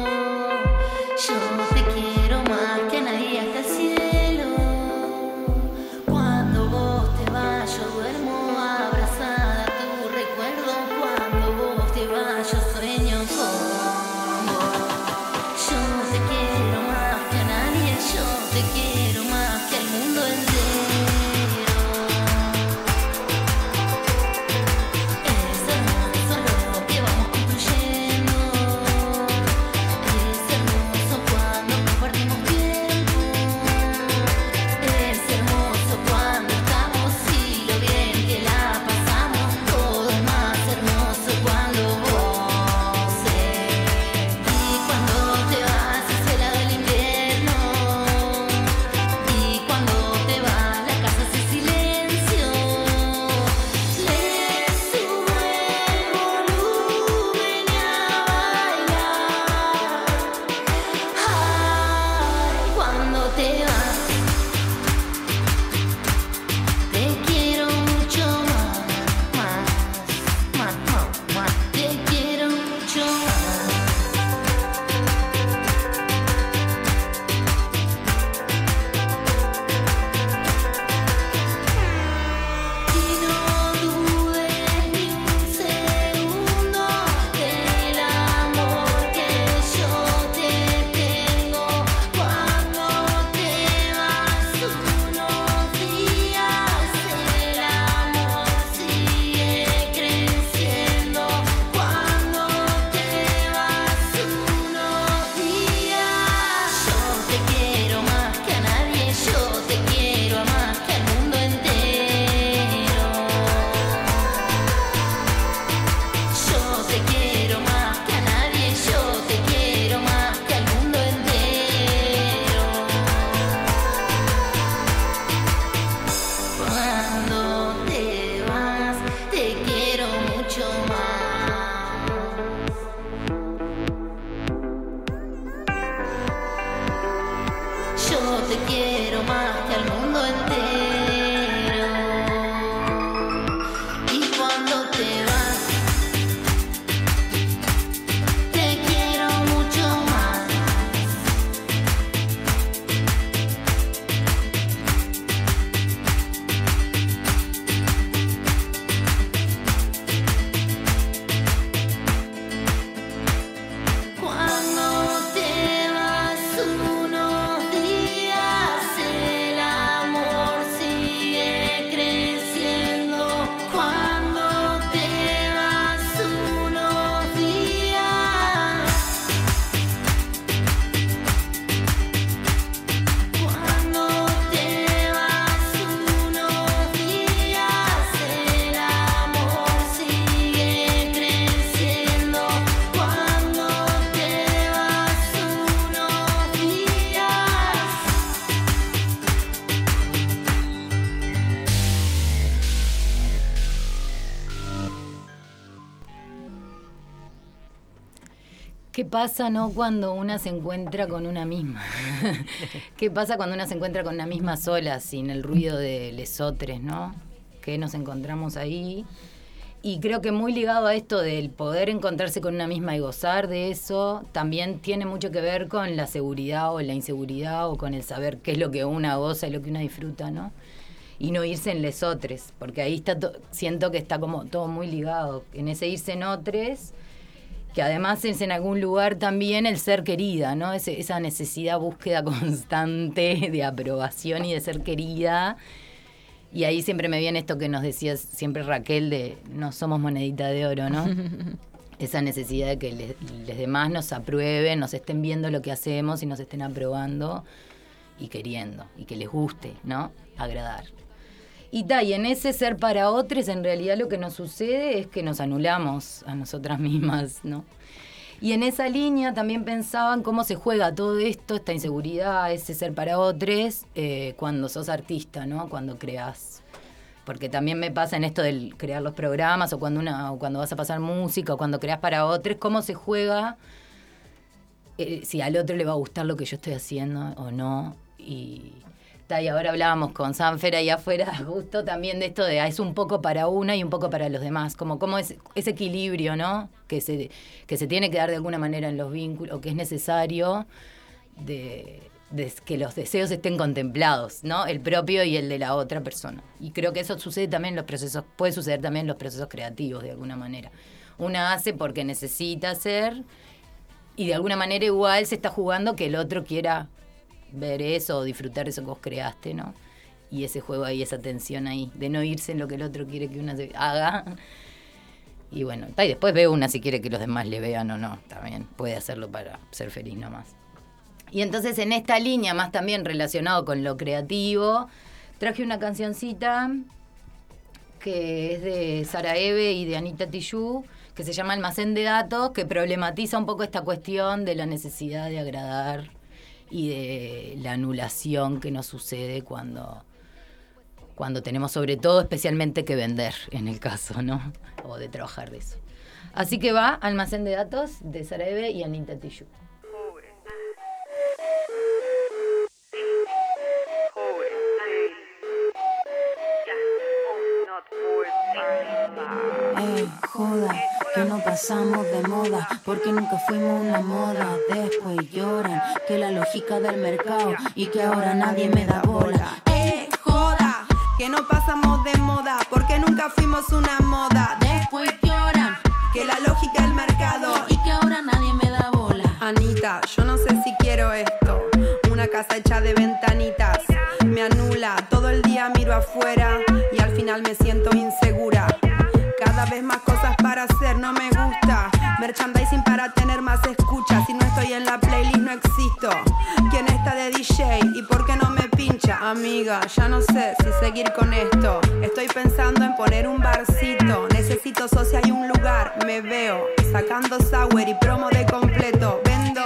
Yo te quiero más que a nadie hasta el cielo. Cuando vos te vas, yo duermo abrazada a tu recuerdo. Cuando vos te vas, yo sueño con vos. Yo te quiero más que a nadie, yo te quiero más que al mundo entero. Es hermoso lo que vamos construyendo. Es hermoso cuando compartimos tiempo. Es hermoso cuando estamos y lo bien que la pasamos. Todo es más hermoso cuando vos y cuando te vas es helado el invierno. Y cuando te vas la casa hace silencio. Le sube el volumen y a bailar. Ay, cuando te vas te quiero mucho más, te quiero mucho más. Y no dudes ni un segundo del amor que yo te tengo. Cuando te vas unos días, el amor sigue creciendo. Cuando te vas unos días, yo te quiero más que a nadie, yo te quiero más que al mundo entero. Yo te quiero más que a nadie, yo te quiero más que al mundo entero. Cuando te vas, te quiero mucho más. Yo te quiero más que al mundo entero. ¿Qué pasa, no, cuando una se encuentra con una misma? ¿Qué pasa cuando una se encuentra con una misma sola, sin el ruido de lesotres, no? Que nos encontramos ahí. Y creo que muy ligado a esto del poder encontrarse con una misma y gozar de eso, también tiene mucho que ver con la seguridad o la inseguridad o con el saber qué es lo que una goza y lo que una disfruta, ¿no? Y no irse en lesotres, porque ahí está siento que está como todo muy ligado. En ese irse en otros, que además es en algún lugar también el ser querida, ¿no? Esa necesidad, búsqueda constante de aprobación y de ser querida. Y ahí siempre me viene esto que nos decía siempre Raquel de no somos monedita de oro, ¿no? Esa necesidad de que los demás nos aprueben, nos estén viendo lo que hacemos y nos estén aprobando y queriendo, y que les guste, ¿no? Agradar. Y en ese ser para otros, en realidad lo que nos sucede es que nos anulamos a nosotras mismas, ¿no? Y en esa línea también pensaba en cómo se juega todo esto, esta inseguridad, ese ser para otros, cuando sos artista, ¿no? Cuando creás. Porque también me pasa en esto del crear los programas, o cuando vas a pasar música, o cuando creás para otros, cómo se juega, si al otro le va a gustar lo que yo estoy haciendo o no. Y ahora hablábamos con Sanfer ahí afuera, justo también de esto de es un poco para una y un poco para los demás, como es ese equilibrio, ¿no? Que se tiene que dar de alguna manera en los vínculos, o que es necesario de que los deseos estén contemplados, ¿no? El propio y el de la otra persona. Y creo que eso sucede también en los procesos, puede suceder también en los procesos creativos de alguna manera. Una hace porque necesita hacer, y de alguna manera igual se está jugando que el otro quiera ver eso o disfrutar eso que vos creaste, ¿no? Y ese juego ahí, esa tensión ahí, de no irse en lo que el otro quiere que una haga. Y bueno, y después ve una si quiere que los demás le vean o no, también puede hacerlo para ser feliz nomás. Y entonces en esta línea, más también relacionado con lo creativo, traje una cancioncita que es de Sara Eve y de Anita Tijoux, que se llama Almacén de Datos, que problematiza un poco esta cuestión de la necesidad de agradar y de la anulación que nos sucede cuando tenemos sobre todo especialmente que vender, en el caso, ¿no? O de trabajar de eso. Así que va Almacén de Datos de Sara Eve y Anita Tijoux. Joda, que no pasamos de moda, porque nunca fuimos una moda. Después lloran que la lógica del mercado y que ahora nadie me da bola. Joda, que no pasamos de moda, porque nunca fuimos una moda. Después lloran que la lógica del mercado y que ahora nadie me da bola. Anita, yo no sé si quiero esto, una casa hecha de ventanitas. Me anula, todo el día miro afuera y al final me siento insegura. Cada vez más cosas para hacer, no me gusta. Merchandising para tener más escuchas. Si no estoy en la playlist no existo. ¿Quién está de DJ? ¿Y por qué no me pincha? Amiga, ya no sé si seguir con esto. Estoy pensando en poner un barcito. Necesito socia y un lugar. Me veo sacando sour y promo de completo.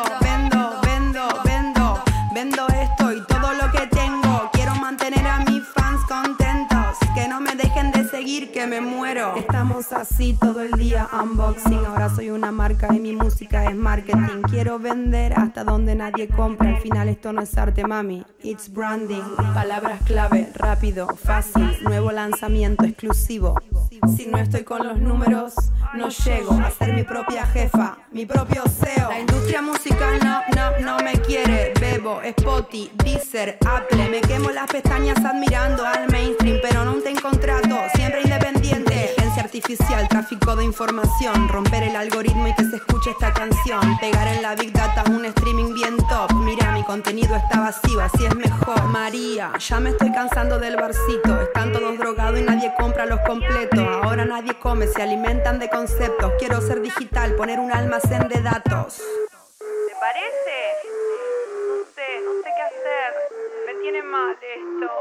Vendo esto y todo lo que tengo. Quiero mantener a mis fans contentos. Que no me dejen de seguir, que me muero. Estamos así todo el día, unboxing. Ahora soy una marca y mi música es marketing. Quiero vender hasta donde nadie compra. Al final esto no es arte, mami, it's branding. Palabras clave, rápido, fácil. Nuevo lanzamiento exclusivo. Si no estoy con los números, no llego a ser mi propia jefa, mi propio CEO. La industria musical no me quiere. Bebo, Spotify, Deezer, Apple. Me quemo las pestañas admirando al mainstream, pero no tengo contrato, siempre independiente. Inteligencia artificial, tráfico de información, romper el algoritmo y que se escuche esta canción. Pegar en la Big Data un streaming bien top. Mira, mi contenido está vacío, así es mejor. María, ya me estoy cansando del barcito. Están todos drogados y nadie compra los completos. Ahora nadie come, se alimentan de conceptos. Quiero ser digital, poner un almacén de datos. ¿Te parece? No sé qué hacer. Me tiene mal esto.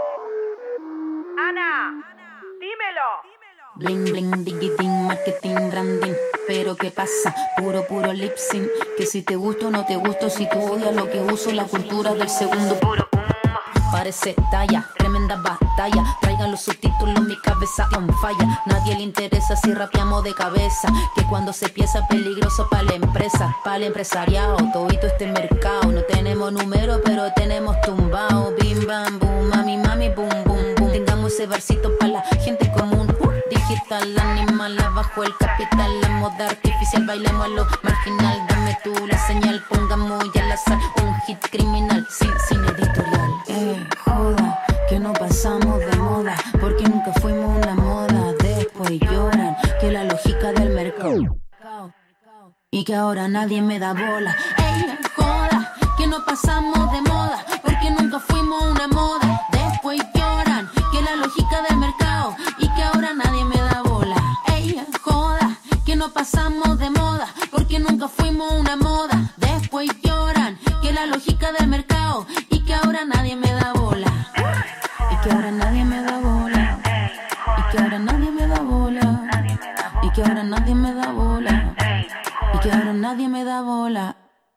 Ana, dímelo. Bling bling, digiting, marketing, branding. Pero ¿qué pasa? Puro lip sync. Que si te gusto o no te gusto, si tú odias lo que uso, la cultura del segundo. Puro parece talla, tremenda batalla. Traigan los subtítulos, mi cabeza on falla. Nadie le interesa si rapeamos de cabeza, que cuando se piensa peligroso para la empresa, para el empresariado, todito este mercado. No tenemos número, pero tenemos tumbao. Bim bam boom, mami mami boom boom boom. Tengamos ese versito para la gente común. Digital, animal, abajo el capital, la moda artificial, bailemos a lo marginal. Dame tú la señal, pongamos ya al azar un hit criminal, sin editorial. Joda, que no pasamos de moda, porque nunca fuimos una moda. Después lloran, que la lógica del mercado, y que ahora nadie me da bola. Joda, que no pasamos de moda, porque nunca fuimos una moda. Después lloran, que la lógica del mercado, y que ahora nadie me da bola. Joda, que no pasamos de moda, porque nunca fuimos una moda. Después lloran, que la lógica del mercado, y que ahora nadie me da bola. Y que ahora nadie me da bola. Y que ahora nadie me da bola. Y que ahora nadie me da bola. Y que ahora nadie me da bola.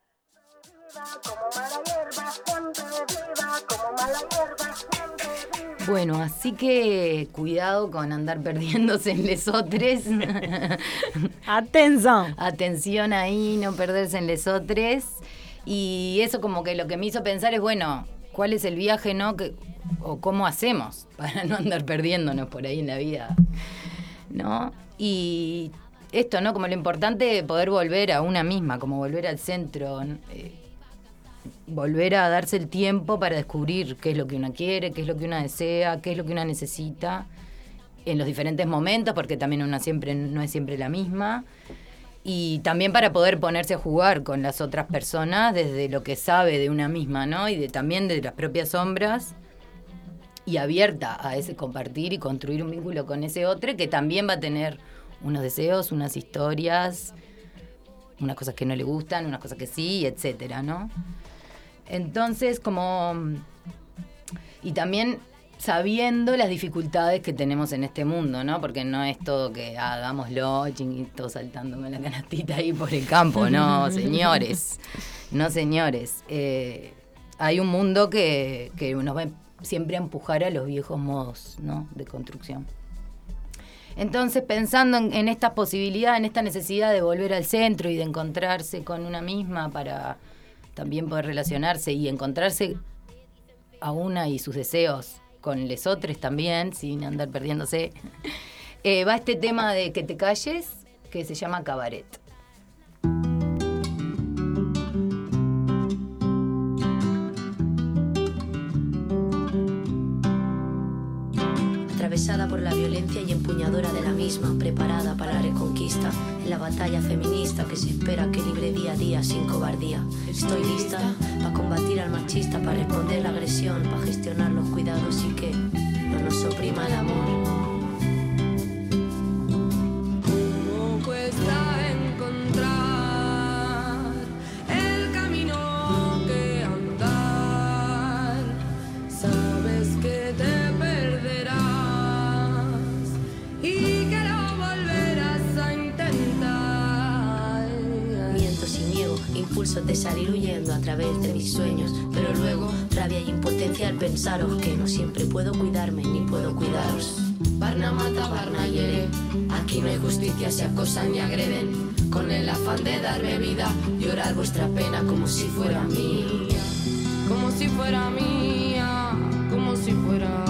Bueno, así que cuidado con andar perdiéndose en lesotres. Atención. Atención ahí, no perderse en lesotres. Y eso como que lo que me hizo pensar es, bueno, ¿cuál es el viaje, no? O cómo hacemos para no andar perdiéndonos por ahí en la vida, ¿no? Y esto, ¿no? Como lo importante de poder volver a una misma, como volver al centro, volver a darse el tiempo para descubrir qué es lo que una quiere, qué es lo que una desea, qué es lo que una necesita en los diferentes momentos, porque también una siempre no es siempre la misma, y también para poder ponerse a jugar con las otras personas desde lo que sabe de una misma, ¿no? Y también de las propias sombras, y abierta a ese compartir y construir un vínculo con ese otro que también va a tener unos deseos, unas historias, unas cosas que no le gustan, unas cosas que sí, etcétera, ¿no? Entonces, y también sabiendo las dificultades que tenemos en este mundo, ¿no? Porque no es todo que hagámoslo, chinguito, saltándome la canastita ahí por el campo, no, señores. No, señores. Hay un mundo que nos va siempre a empujar a los viejos modos, ¿no? De construcción. Entonces, pensando en esta posibilidad, en esta necesidad de volver al centro y de encontrarse con una misma para también poder relacionarse y encontrarse a una y sus deseos con lesotres también, sin andar perdiéndose, va este tema de Que te calles, que se llama Cabaret. Atravesada por la violencia y empuñadora de la misma, preparada para la reconquista, en la batalla feminista que se espera que libre día a día sin cobardía. Estoy lista para combatir al machista, para responder la agresión, para gestionar los cuidados y que no nos oprima el amor. ¿Cómo cuesta encontrar el camino que andar? Sabes que te y que lo volverás a intentar. Miento sin niego, impulsos de salir huyendo a través de mis sueños, pero luego rabia y impotencia al pensaros que no siempre puedo cuidarme ni puedo cuidaros. Barna mata, Barna hiere, aquí no hay justicia, se acosan y agreden, con el afán de darme vida, llorar vuestra pena como si fuera mía, como si fuera mía, como si fuera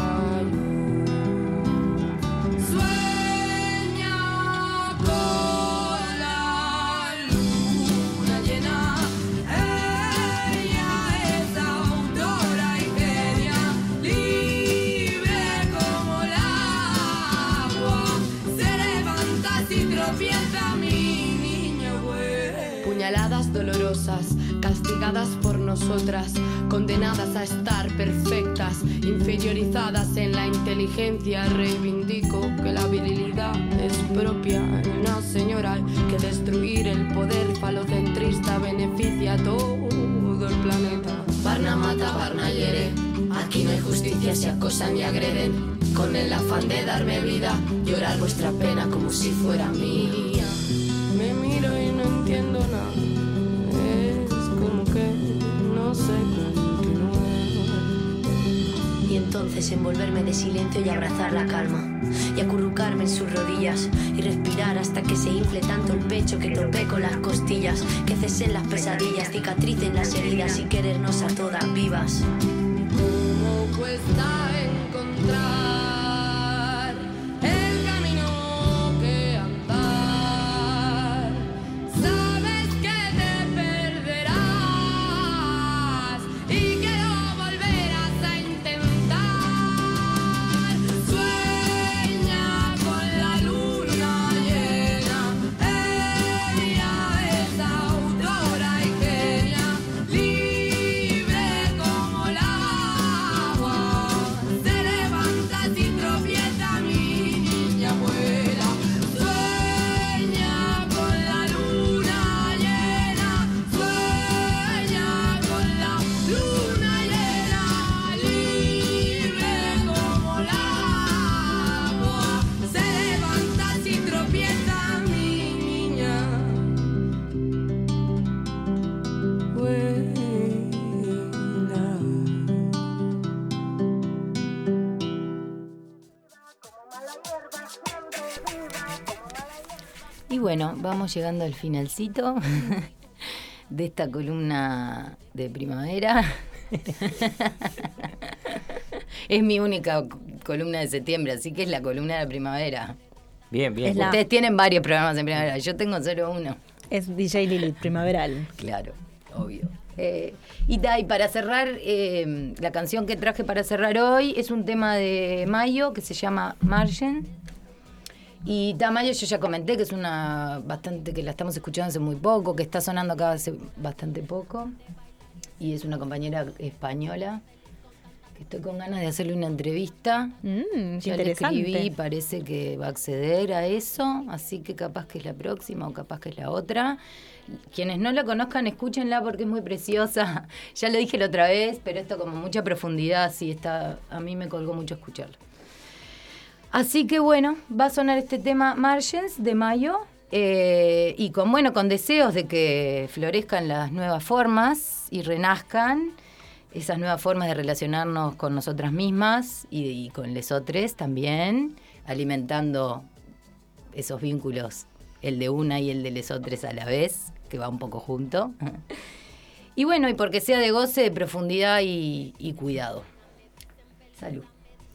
dolorosas, castigadas por nosotras, condenadas a estar perfectas, inferiorizadas en la inteligencia. Reivindico que la virilidad es propia de una señora, que destruir el poder falocentrista beneficia a todo el planeta. Barna mata, Barna hiere, aquí no hay justicia, se acosan y agreden, con el afán de darme vida, llorar vuestra pena como si fuera mía. Me miro y no entiendo nada. No sé continuar. entonces envolverme de silencio y abrazar la calma, y acurrucarme en sus rodillas y respirar hasta que se infle tanto el pecho que topé con las costillas, que cesen las pesadillas, cicatricen las heridas y querernos a todas vivas. ¿Cómo cuesta encontrar el camino que andar? Sabes que te perderás y que lo volverás a intentar. Sueña con la luna llena, ella es autora y genia, libre como el agua. Se levanta sin tropieza, mi niña vuela. Sueña con la luna llena, sueña con la luna llena, libre como el agua. Se levanta sin tropieza, mi niña vuela. Y bueno, vamos llegando al finalcito de esta columna de primavera. Es mi única columna de septiembre, así que es la columna de la primavera. Bien, bien. Ustedes tienen varios programas en primavera, yo tengo solo uno. Es DJ Lilith, primaveral. Claro, obvio. Y para cerrar, la canción que traje para cerrar hoy es un tema de Mayo que se llama Margen. Y Mayo yo ya comenté que es una bastante, que la estamos escuchando hace muy poco, que está sonando acá hace bastante poco. Y es una compañera española que estoy con ganas de hacerle una entrevista. Ya le escribí, parece que va a acceder a eso, así que capaz que es la próxima o capaz que es la otra. Quienes no la conozcan, escúchenla porque es muy preciosa. Ya lo dije la otra vez, pero esto como mucha profundidad, sí está, a mí me colgó mucho escucharla. Así que bueno, va a sonar este tema Margins de Mayo, y con deseos de que florezcan las nuevas formas y renazcan esas nuevas formas de relacionarnos con nosotras mismas y con lesotres también, alimentando esos vínculos, el de una y el de lesotres a la vez, que va un poco junto. Y bueno, y porque sea de goce, de profundidad y cuidado. Salud.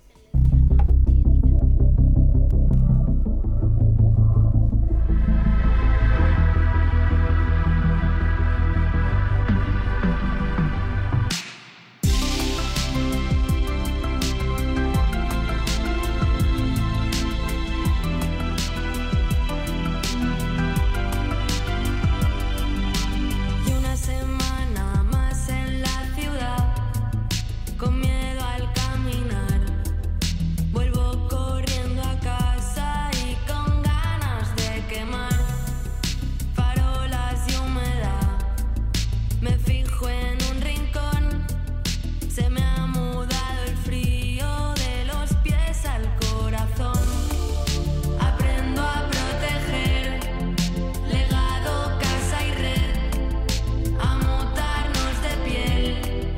Y una semana más en la ciudad, con miedo al caminar. Vuelvo corriendo a casa y con ganas de quemar farolas y humedad. Me fijo en un rincón, se me ha mudado el frío de los pies al corazón. Aprendo a proteger, legado, casa y red, a mutarnos de piel.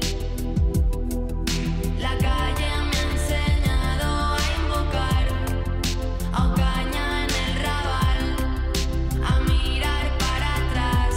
La calle me ha enseñado a invocar a Ocaña en el Raval, a mirar para atrás.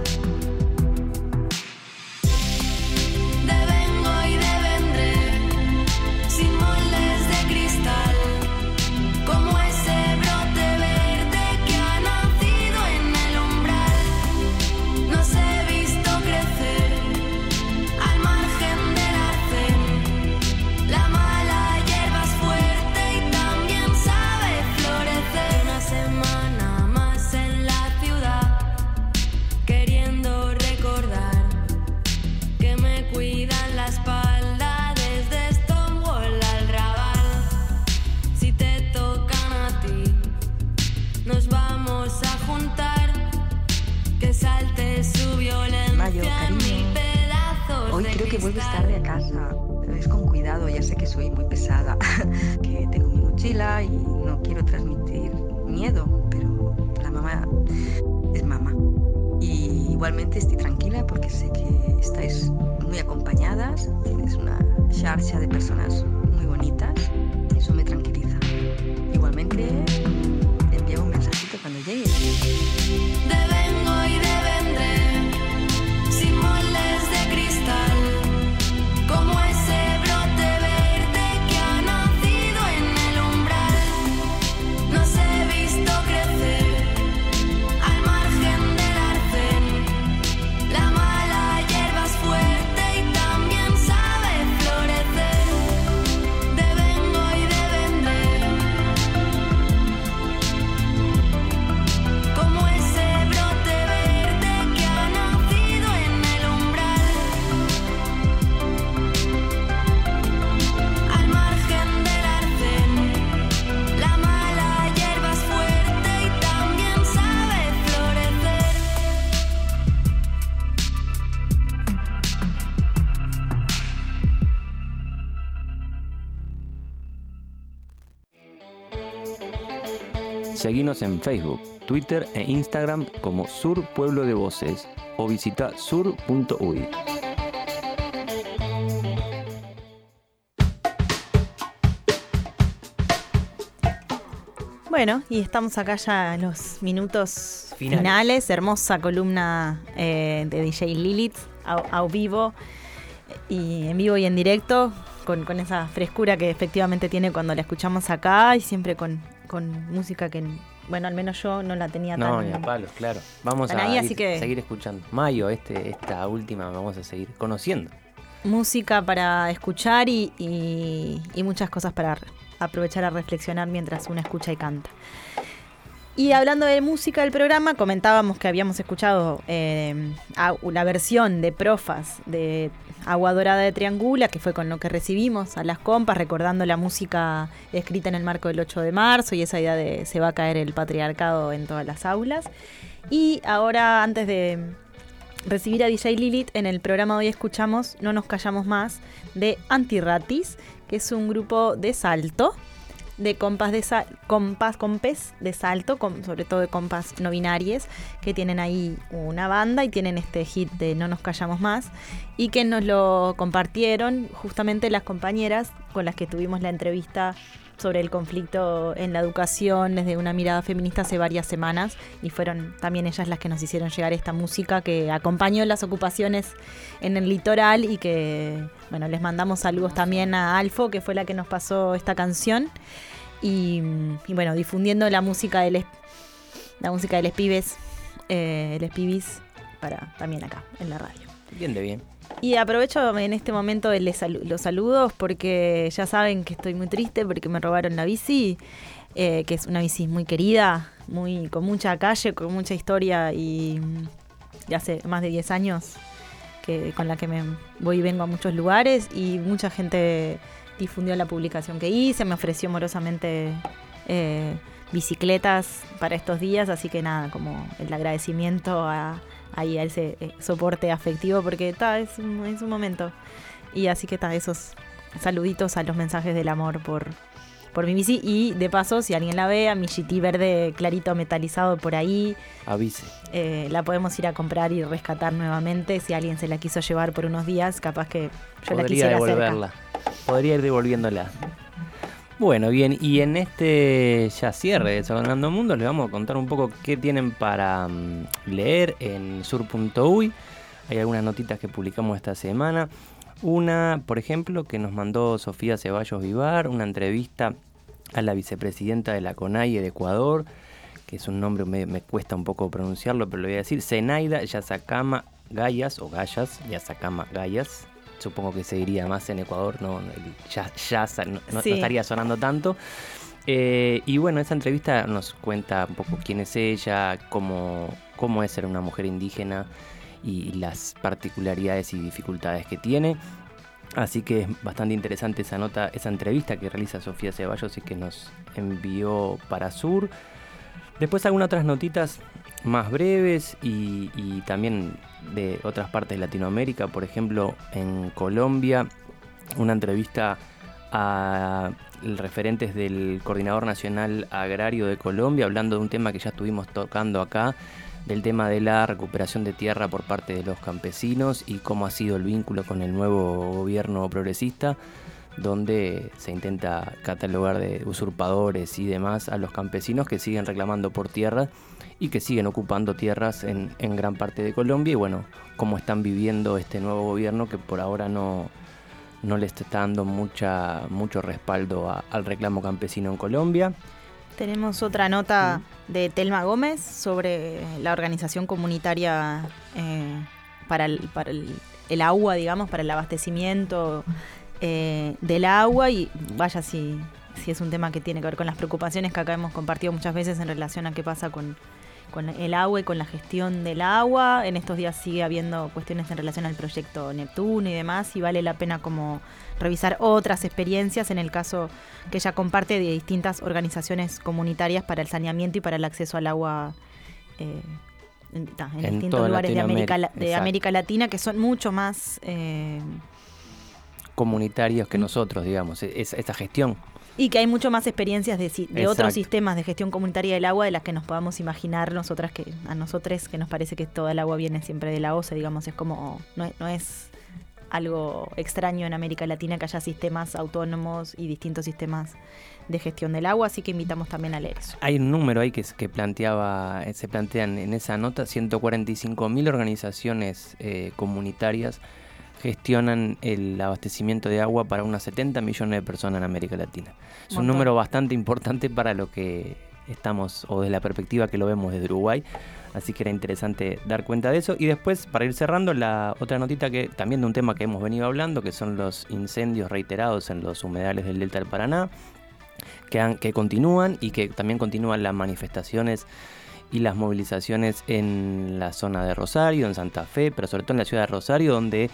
Devengo y devendré, sin moldes de cristal, como ese brote verde que ha nacido en el umbral. Nos he visto crecer al margen del arcén. La mala hierba es fuerte y también sabe florecer. Una semana más en la ciudad, queriendo recordar que me cuidan la espalda desde Stonewall al Raval. Si te tocan a ti, nos vamos a juntar, que salte su violencia Mayo, en mil cariño. pedazos. Hoy de creo que vuelves cristal. tarde a casa. Es con cuidado, ya sé que soy muy pesada, que tengo mi mochila y no quiero transmitir miedo, pero la mamá es mamá. Y igualmente estoy tranquila porque sé que estáis muy acompañadas, tienes una xarxa de personas muy Seguinos en Facebook, Twitter e Instagram como Sur Pueblo de Voces o visita sur.uy. Bueno, y estamos acá ya en los minutos finales. Hermosa columna de DJ Lilith, a vivo, y en vivo y en directo, con esa frescura que efectivamente tiene cuando la escuchamos acá, y siempre con música que, bueno, al menos yo no la tenía tan... No, ni a palos, claro. Vamos a ahí, así que seguir escuchando. Mayo, esta última, vamos a seguir conociendo. Música para escuchar y muchas cosas para aprovechar a reflexionar mientras uno escucha y canta. Y hablando de música del programa, comentábamos que habíamos escuchado la versión de Profas de Agua Dorada de Triangula, que fue con lo que recibimos a las compas, recordando la música escrita en el marco del 8 de marzo y esa idea de se va a caer el patriarcado en todas las aulas. Y ahora, antes de recibir a DJ Lilith, en el programa de hoy escuchamos No nos callamos más, de Antirratis, que es un grupo de Salto, de compes de Salto, sobre todo de compas no binarias, que tienen ahí una banda y tienen este hit de No nos callamos más, y que nos lo compartieron justamente las compañeras con las que tuvimos la entrevista sobre el conflicto en la educación desde una mirada feminista hace varias semanas, y fueron también ellas las que nos hicieron llegar esta música que acompañó las ocupaciones en el litoral, y que, bueno, les mandamos saludos también a Alfo, que fue la que nos pasó esta canción, y bueno, difundiendo la música de les pibes, les pibis, para también acá en la radio. Bien de bien. Y aprovecho en este momento los saludos, porque ya saben que estoy muy triste porque me robaron la bici, que es una bici muy querida, con mucha calle, con mucha historia, y hace más de 10 años con la que me voy y vengo a muchos lugares, y mucha gente difundió la publicación que hice, me ofreció amorosamente bicicletas para estos días, así que nada, como el agradecimiento a ese soporte afectivo, porque es un momento, y así que esos saluditos a los mensajes del amor por mi bici, y de paso, si alguien la ve, a mi GT verde clarito metalizado por ahí, avise. La podemos ir a comprar y rescatar nuevamente, si alguien se la quiso llevar por unos días, capaz que yo la quisiera devolverla. Podría ir devolviéndola. Bueno, bien, y en este ya cierre de Desordenando Mundos les vamos a contar un poco qué tienen para leer en sur.uy. Hay algunas notitas que publicamos esta semana. Una, por ejemplo, que nos mandó Sofía Ceballos Vivar, una entrevista a la vicepresidenta de la CONAIE de Ecuador, que es un nombre, me cuesta un poco pronunciarlo, pero lo voy a decir, Zenaida Yazakama Gayas, o Gayas, Yazakama Gayas. Supongo que se diría más en Ecuador, no estaría sonando tanto. Y bueno, esa entrevista nos cuenta un poco quién es ella, cómo es ser una mujer indígena y las particularidades y dificultades que tiene. Así que es bastante interesante esa entrevista que realiza Sofía Ceballos y que nos envió para Sur. Después algunas otras notitas más breves y también de otras partes de Latinoamérica. Por ejemplo, en Colombia, una entrevista a referentes del Coordinador Nacional Agrario de Colombia, hablando de un tema que ya estuvimos tocando acá, del tema de la recuperación de tierra por parte de los campesinos y cómo ha sido el vínculo con el nuevo gobierno progresista, donde se intenta catalogar de usurpadores y demás a los campesinos que siguen reclamando por tierra y que siguen ocupando tierras en gran parte de Colombia, y bueno, cómo están viviendo este nuevo gobierno que por ahora no le está dando mucho respaldo al reclamo campesino en Colombia. Tenemos otra nota de Telma Gómez sobre la organización comunitaria para el agua, digamos, para el abastecimiento del agua, y vaya si es un tema que tiene que ver con las preocupaciones que acá hemos compartido muchas veces en relación a qué pasa con el agua y con la gestión del agua. En estos días sigue habiendo cuestiones en relación al proyecto Neptuno y demás, y vale la pena como revisar otras experiencias, en el caso que ella comparte, de distintas organizaciones comunitarias para el saneamiento y para el acceso al agua en distintos lugares de América Latina, que son mucho más comunitarios que nosotros, digamos, esa gestión. Y que hay mucho más experiencias de otros Exacto. sistemas de gestión comunitaria del agua de las que nos podamos imaginar a nosotros que nos parece que toda el agua viene siempre de la OCE, digamos, es como, no es algo extraño en América Latina que haya sistemas autónomos y distintos sistemas de gestión del agua, así que invitamos también a leer eso. Hay un número ahí que se plantean en esa nota, 145.000 organizaciones comunitarias gestionan el abastecimiento de agua para unas 70 millones de personas en América Latina. Es un número bastante importante para lo que estamos, o desde la perspectiva que lo vemos desde Uruguay, así que era interesante dar cuenta de eso. Y después, para ir cerrando, la otra notita que también de un tema que hemos venido hablando, que son los incendios reiterados en los humedales del Delta del Paraná, que continúan, y que también continúan las manifestaciones y las movilizaciones en la zona de Rosario, en Santa Fe, pero sobre todo en la ciudad de Rosario, donde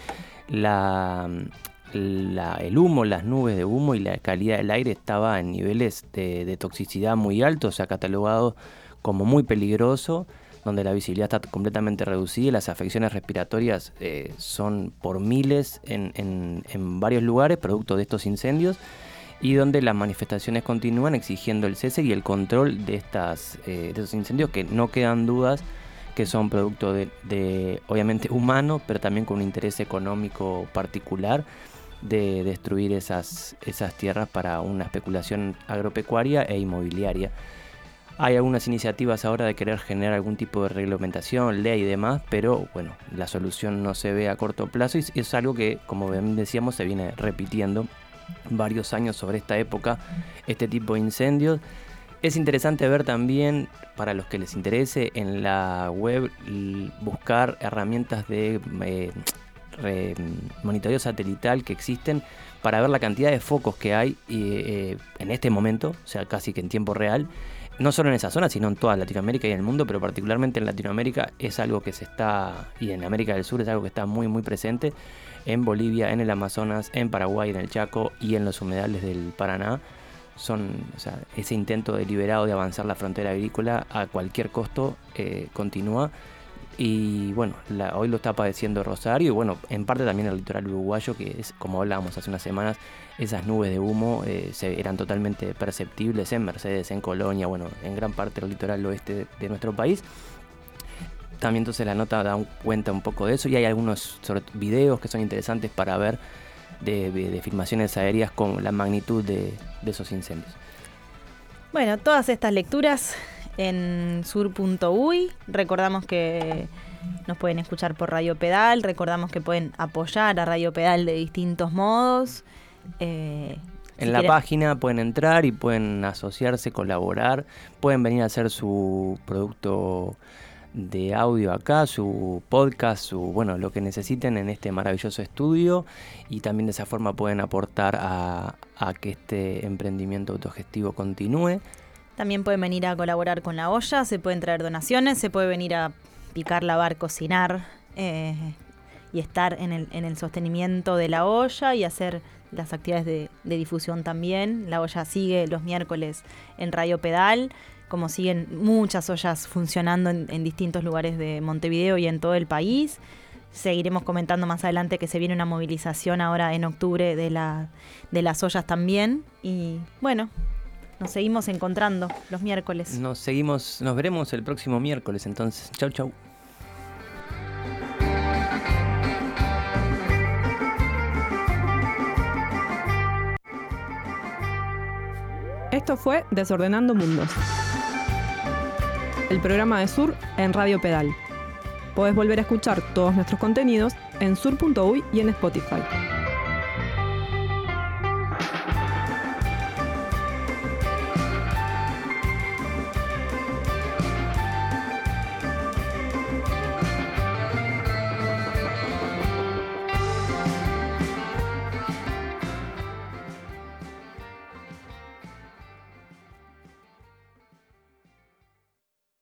el humo, las nubes de humo y la calidad del aire estaba en niveles de toxicidad muy altos, o sea, catalogado como muy peligroso, donde la visibilidad está completamente reducida y las afecciones respiratorias son por miles en varios lugares, producto de estos incendios, y donde las manifestaciones continúan exigiendo el cese y el control de esos incendios, que no quedan dudas que son producto de obviamente humano, pero también con un interés económico particular de destruir esas tierras para una especulación agropecuaria e inmobiliaria. Hay algunas iniciativas ahora de querer generar algún tipo de reglamentación, ley y demás, pero bueno, la solución no se ve a corto plazo y es algo que, como bien decíamos, se viene repitiendo varios años sobre esta época, este tipo de incendios. Es interesante ver también, para los que les interese, en la web buscar herramientas de monitoreo satelital que existen para ver la cantidad de focos que hay en este momento, o sea, casi que en tiempo real, no solo en esa zona, sino en toda Latinoamérica y en el mundo, pero particularmente en Latinoamérica es algo que se está, y en América del Sur es algo que está muy muy presente, en Bolivia, en el Amazonas, en Paraguay, en el Chaco y en los humedales del Paraná. O sea, ese intento deliberado de avanzar la frontera agrícola a cualquier costo continúa. Y bueno, hoy lo está padeciendo Rosario y bueno, en parte también el litoral uruguayo, que es, como hablábamos hace unas semanas, esas nubes de humo eran totalmente perceptibles en Mercedes, en Colonia, bueno, en gran parte del litoral oeste de nuestro país. También entonces la nota da cuenta un poco de eso y hay algunos videos que son interesantes para ver de filmaciones aéreas con la magnitud de esos incendios. Bueno, todas estas lecturas en sur.uy. Recordamos que nos pueden escuchar por Radio Pedal, recordamos que pueden apoyar a Radio Pedal de distintos modos. En la página pueden entrar y pueden asociarse, colaborar, pueden venir a hacer su producto de audio acá, su podcast, lo que necesiten en este maravilloso estudio, y también de esa forma pueden aportar a que este emprendimiento autogestivo continúe. También pueden venir a colaborar con la olla, se pueden traer donaciones, se puede venir a picar, lavar, cocinar y estar en el sostenimiento de la olla y hacer las actividades de difusión también. La olla sigue los miércoles en Radio Pedal, como siguen muchas ollas funcionando en distintos lugares de Montevideo y en todo el país. Seguiremos comentando más adelante que se viene una movilización ahora en octubre de las ollas también. Y bueno, nos seguimos encontrando los miércoles. Nos veremos el próximo miércoles entonces. Chau, chau. Esto fue Desordenando Mundos, el programa de Sur en Radio Pedal. Podés volver a escuchar todos nuestros contenidos en sur.uy y en Spotify.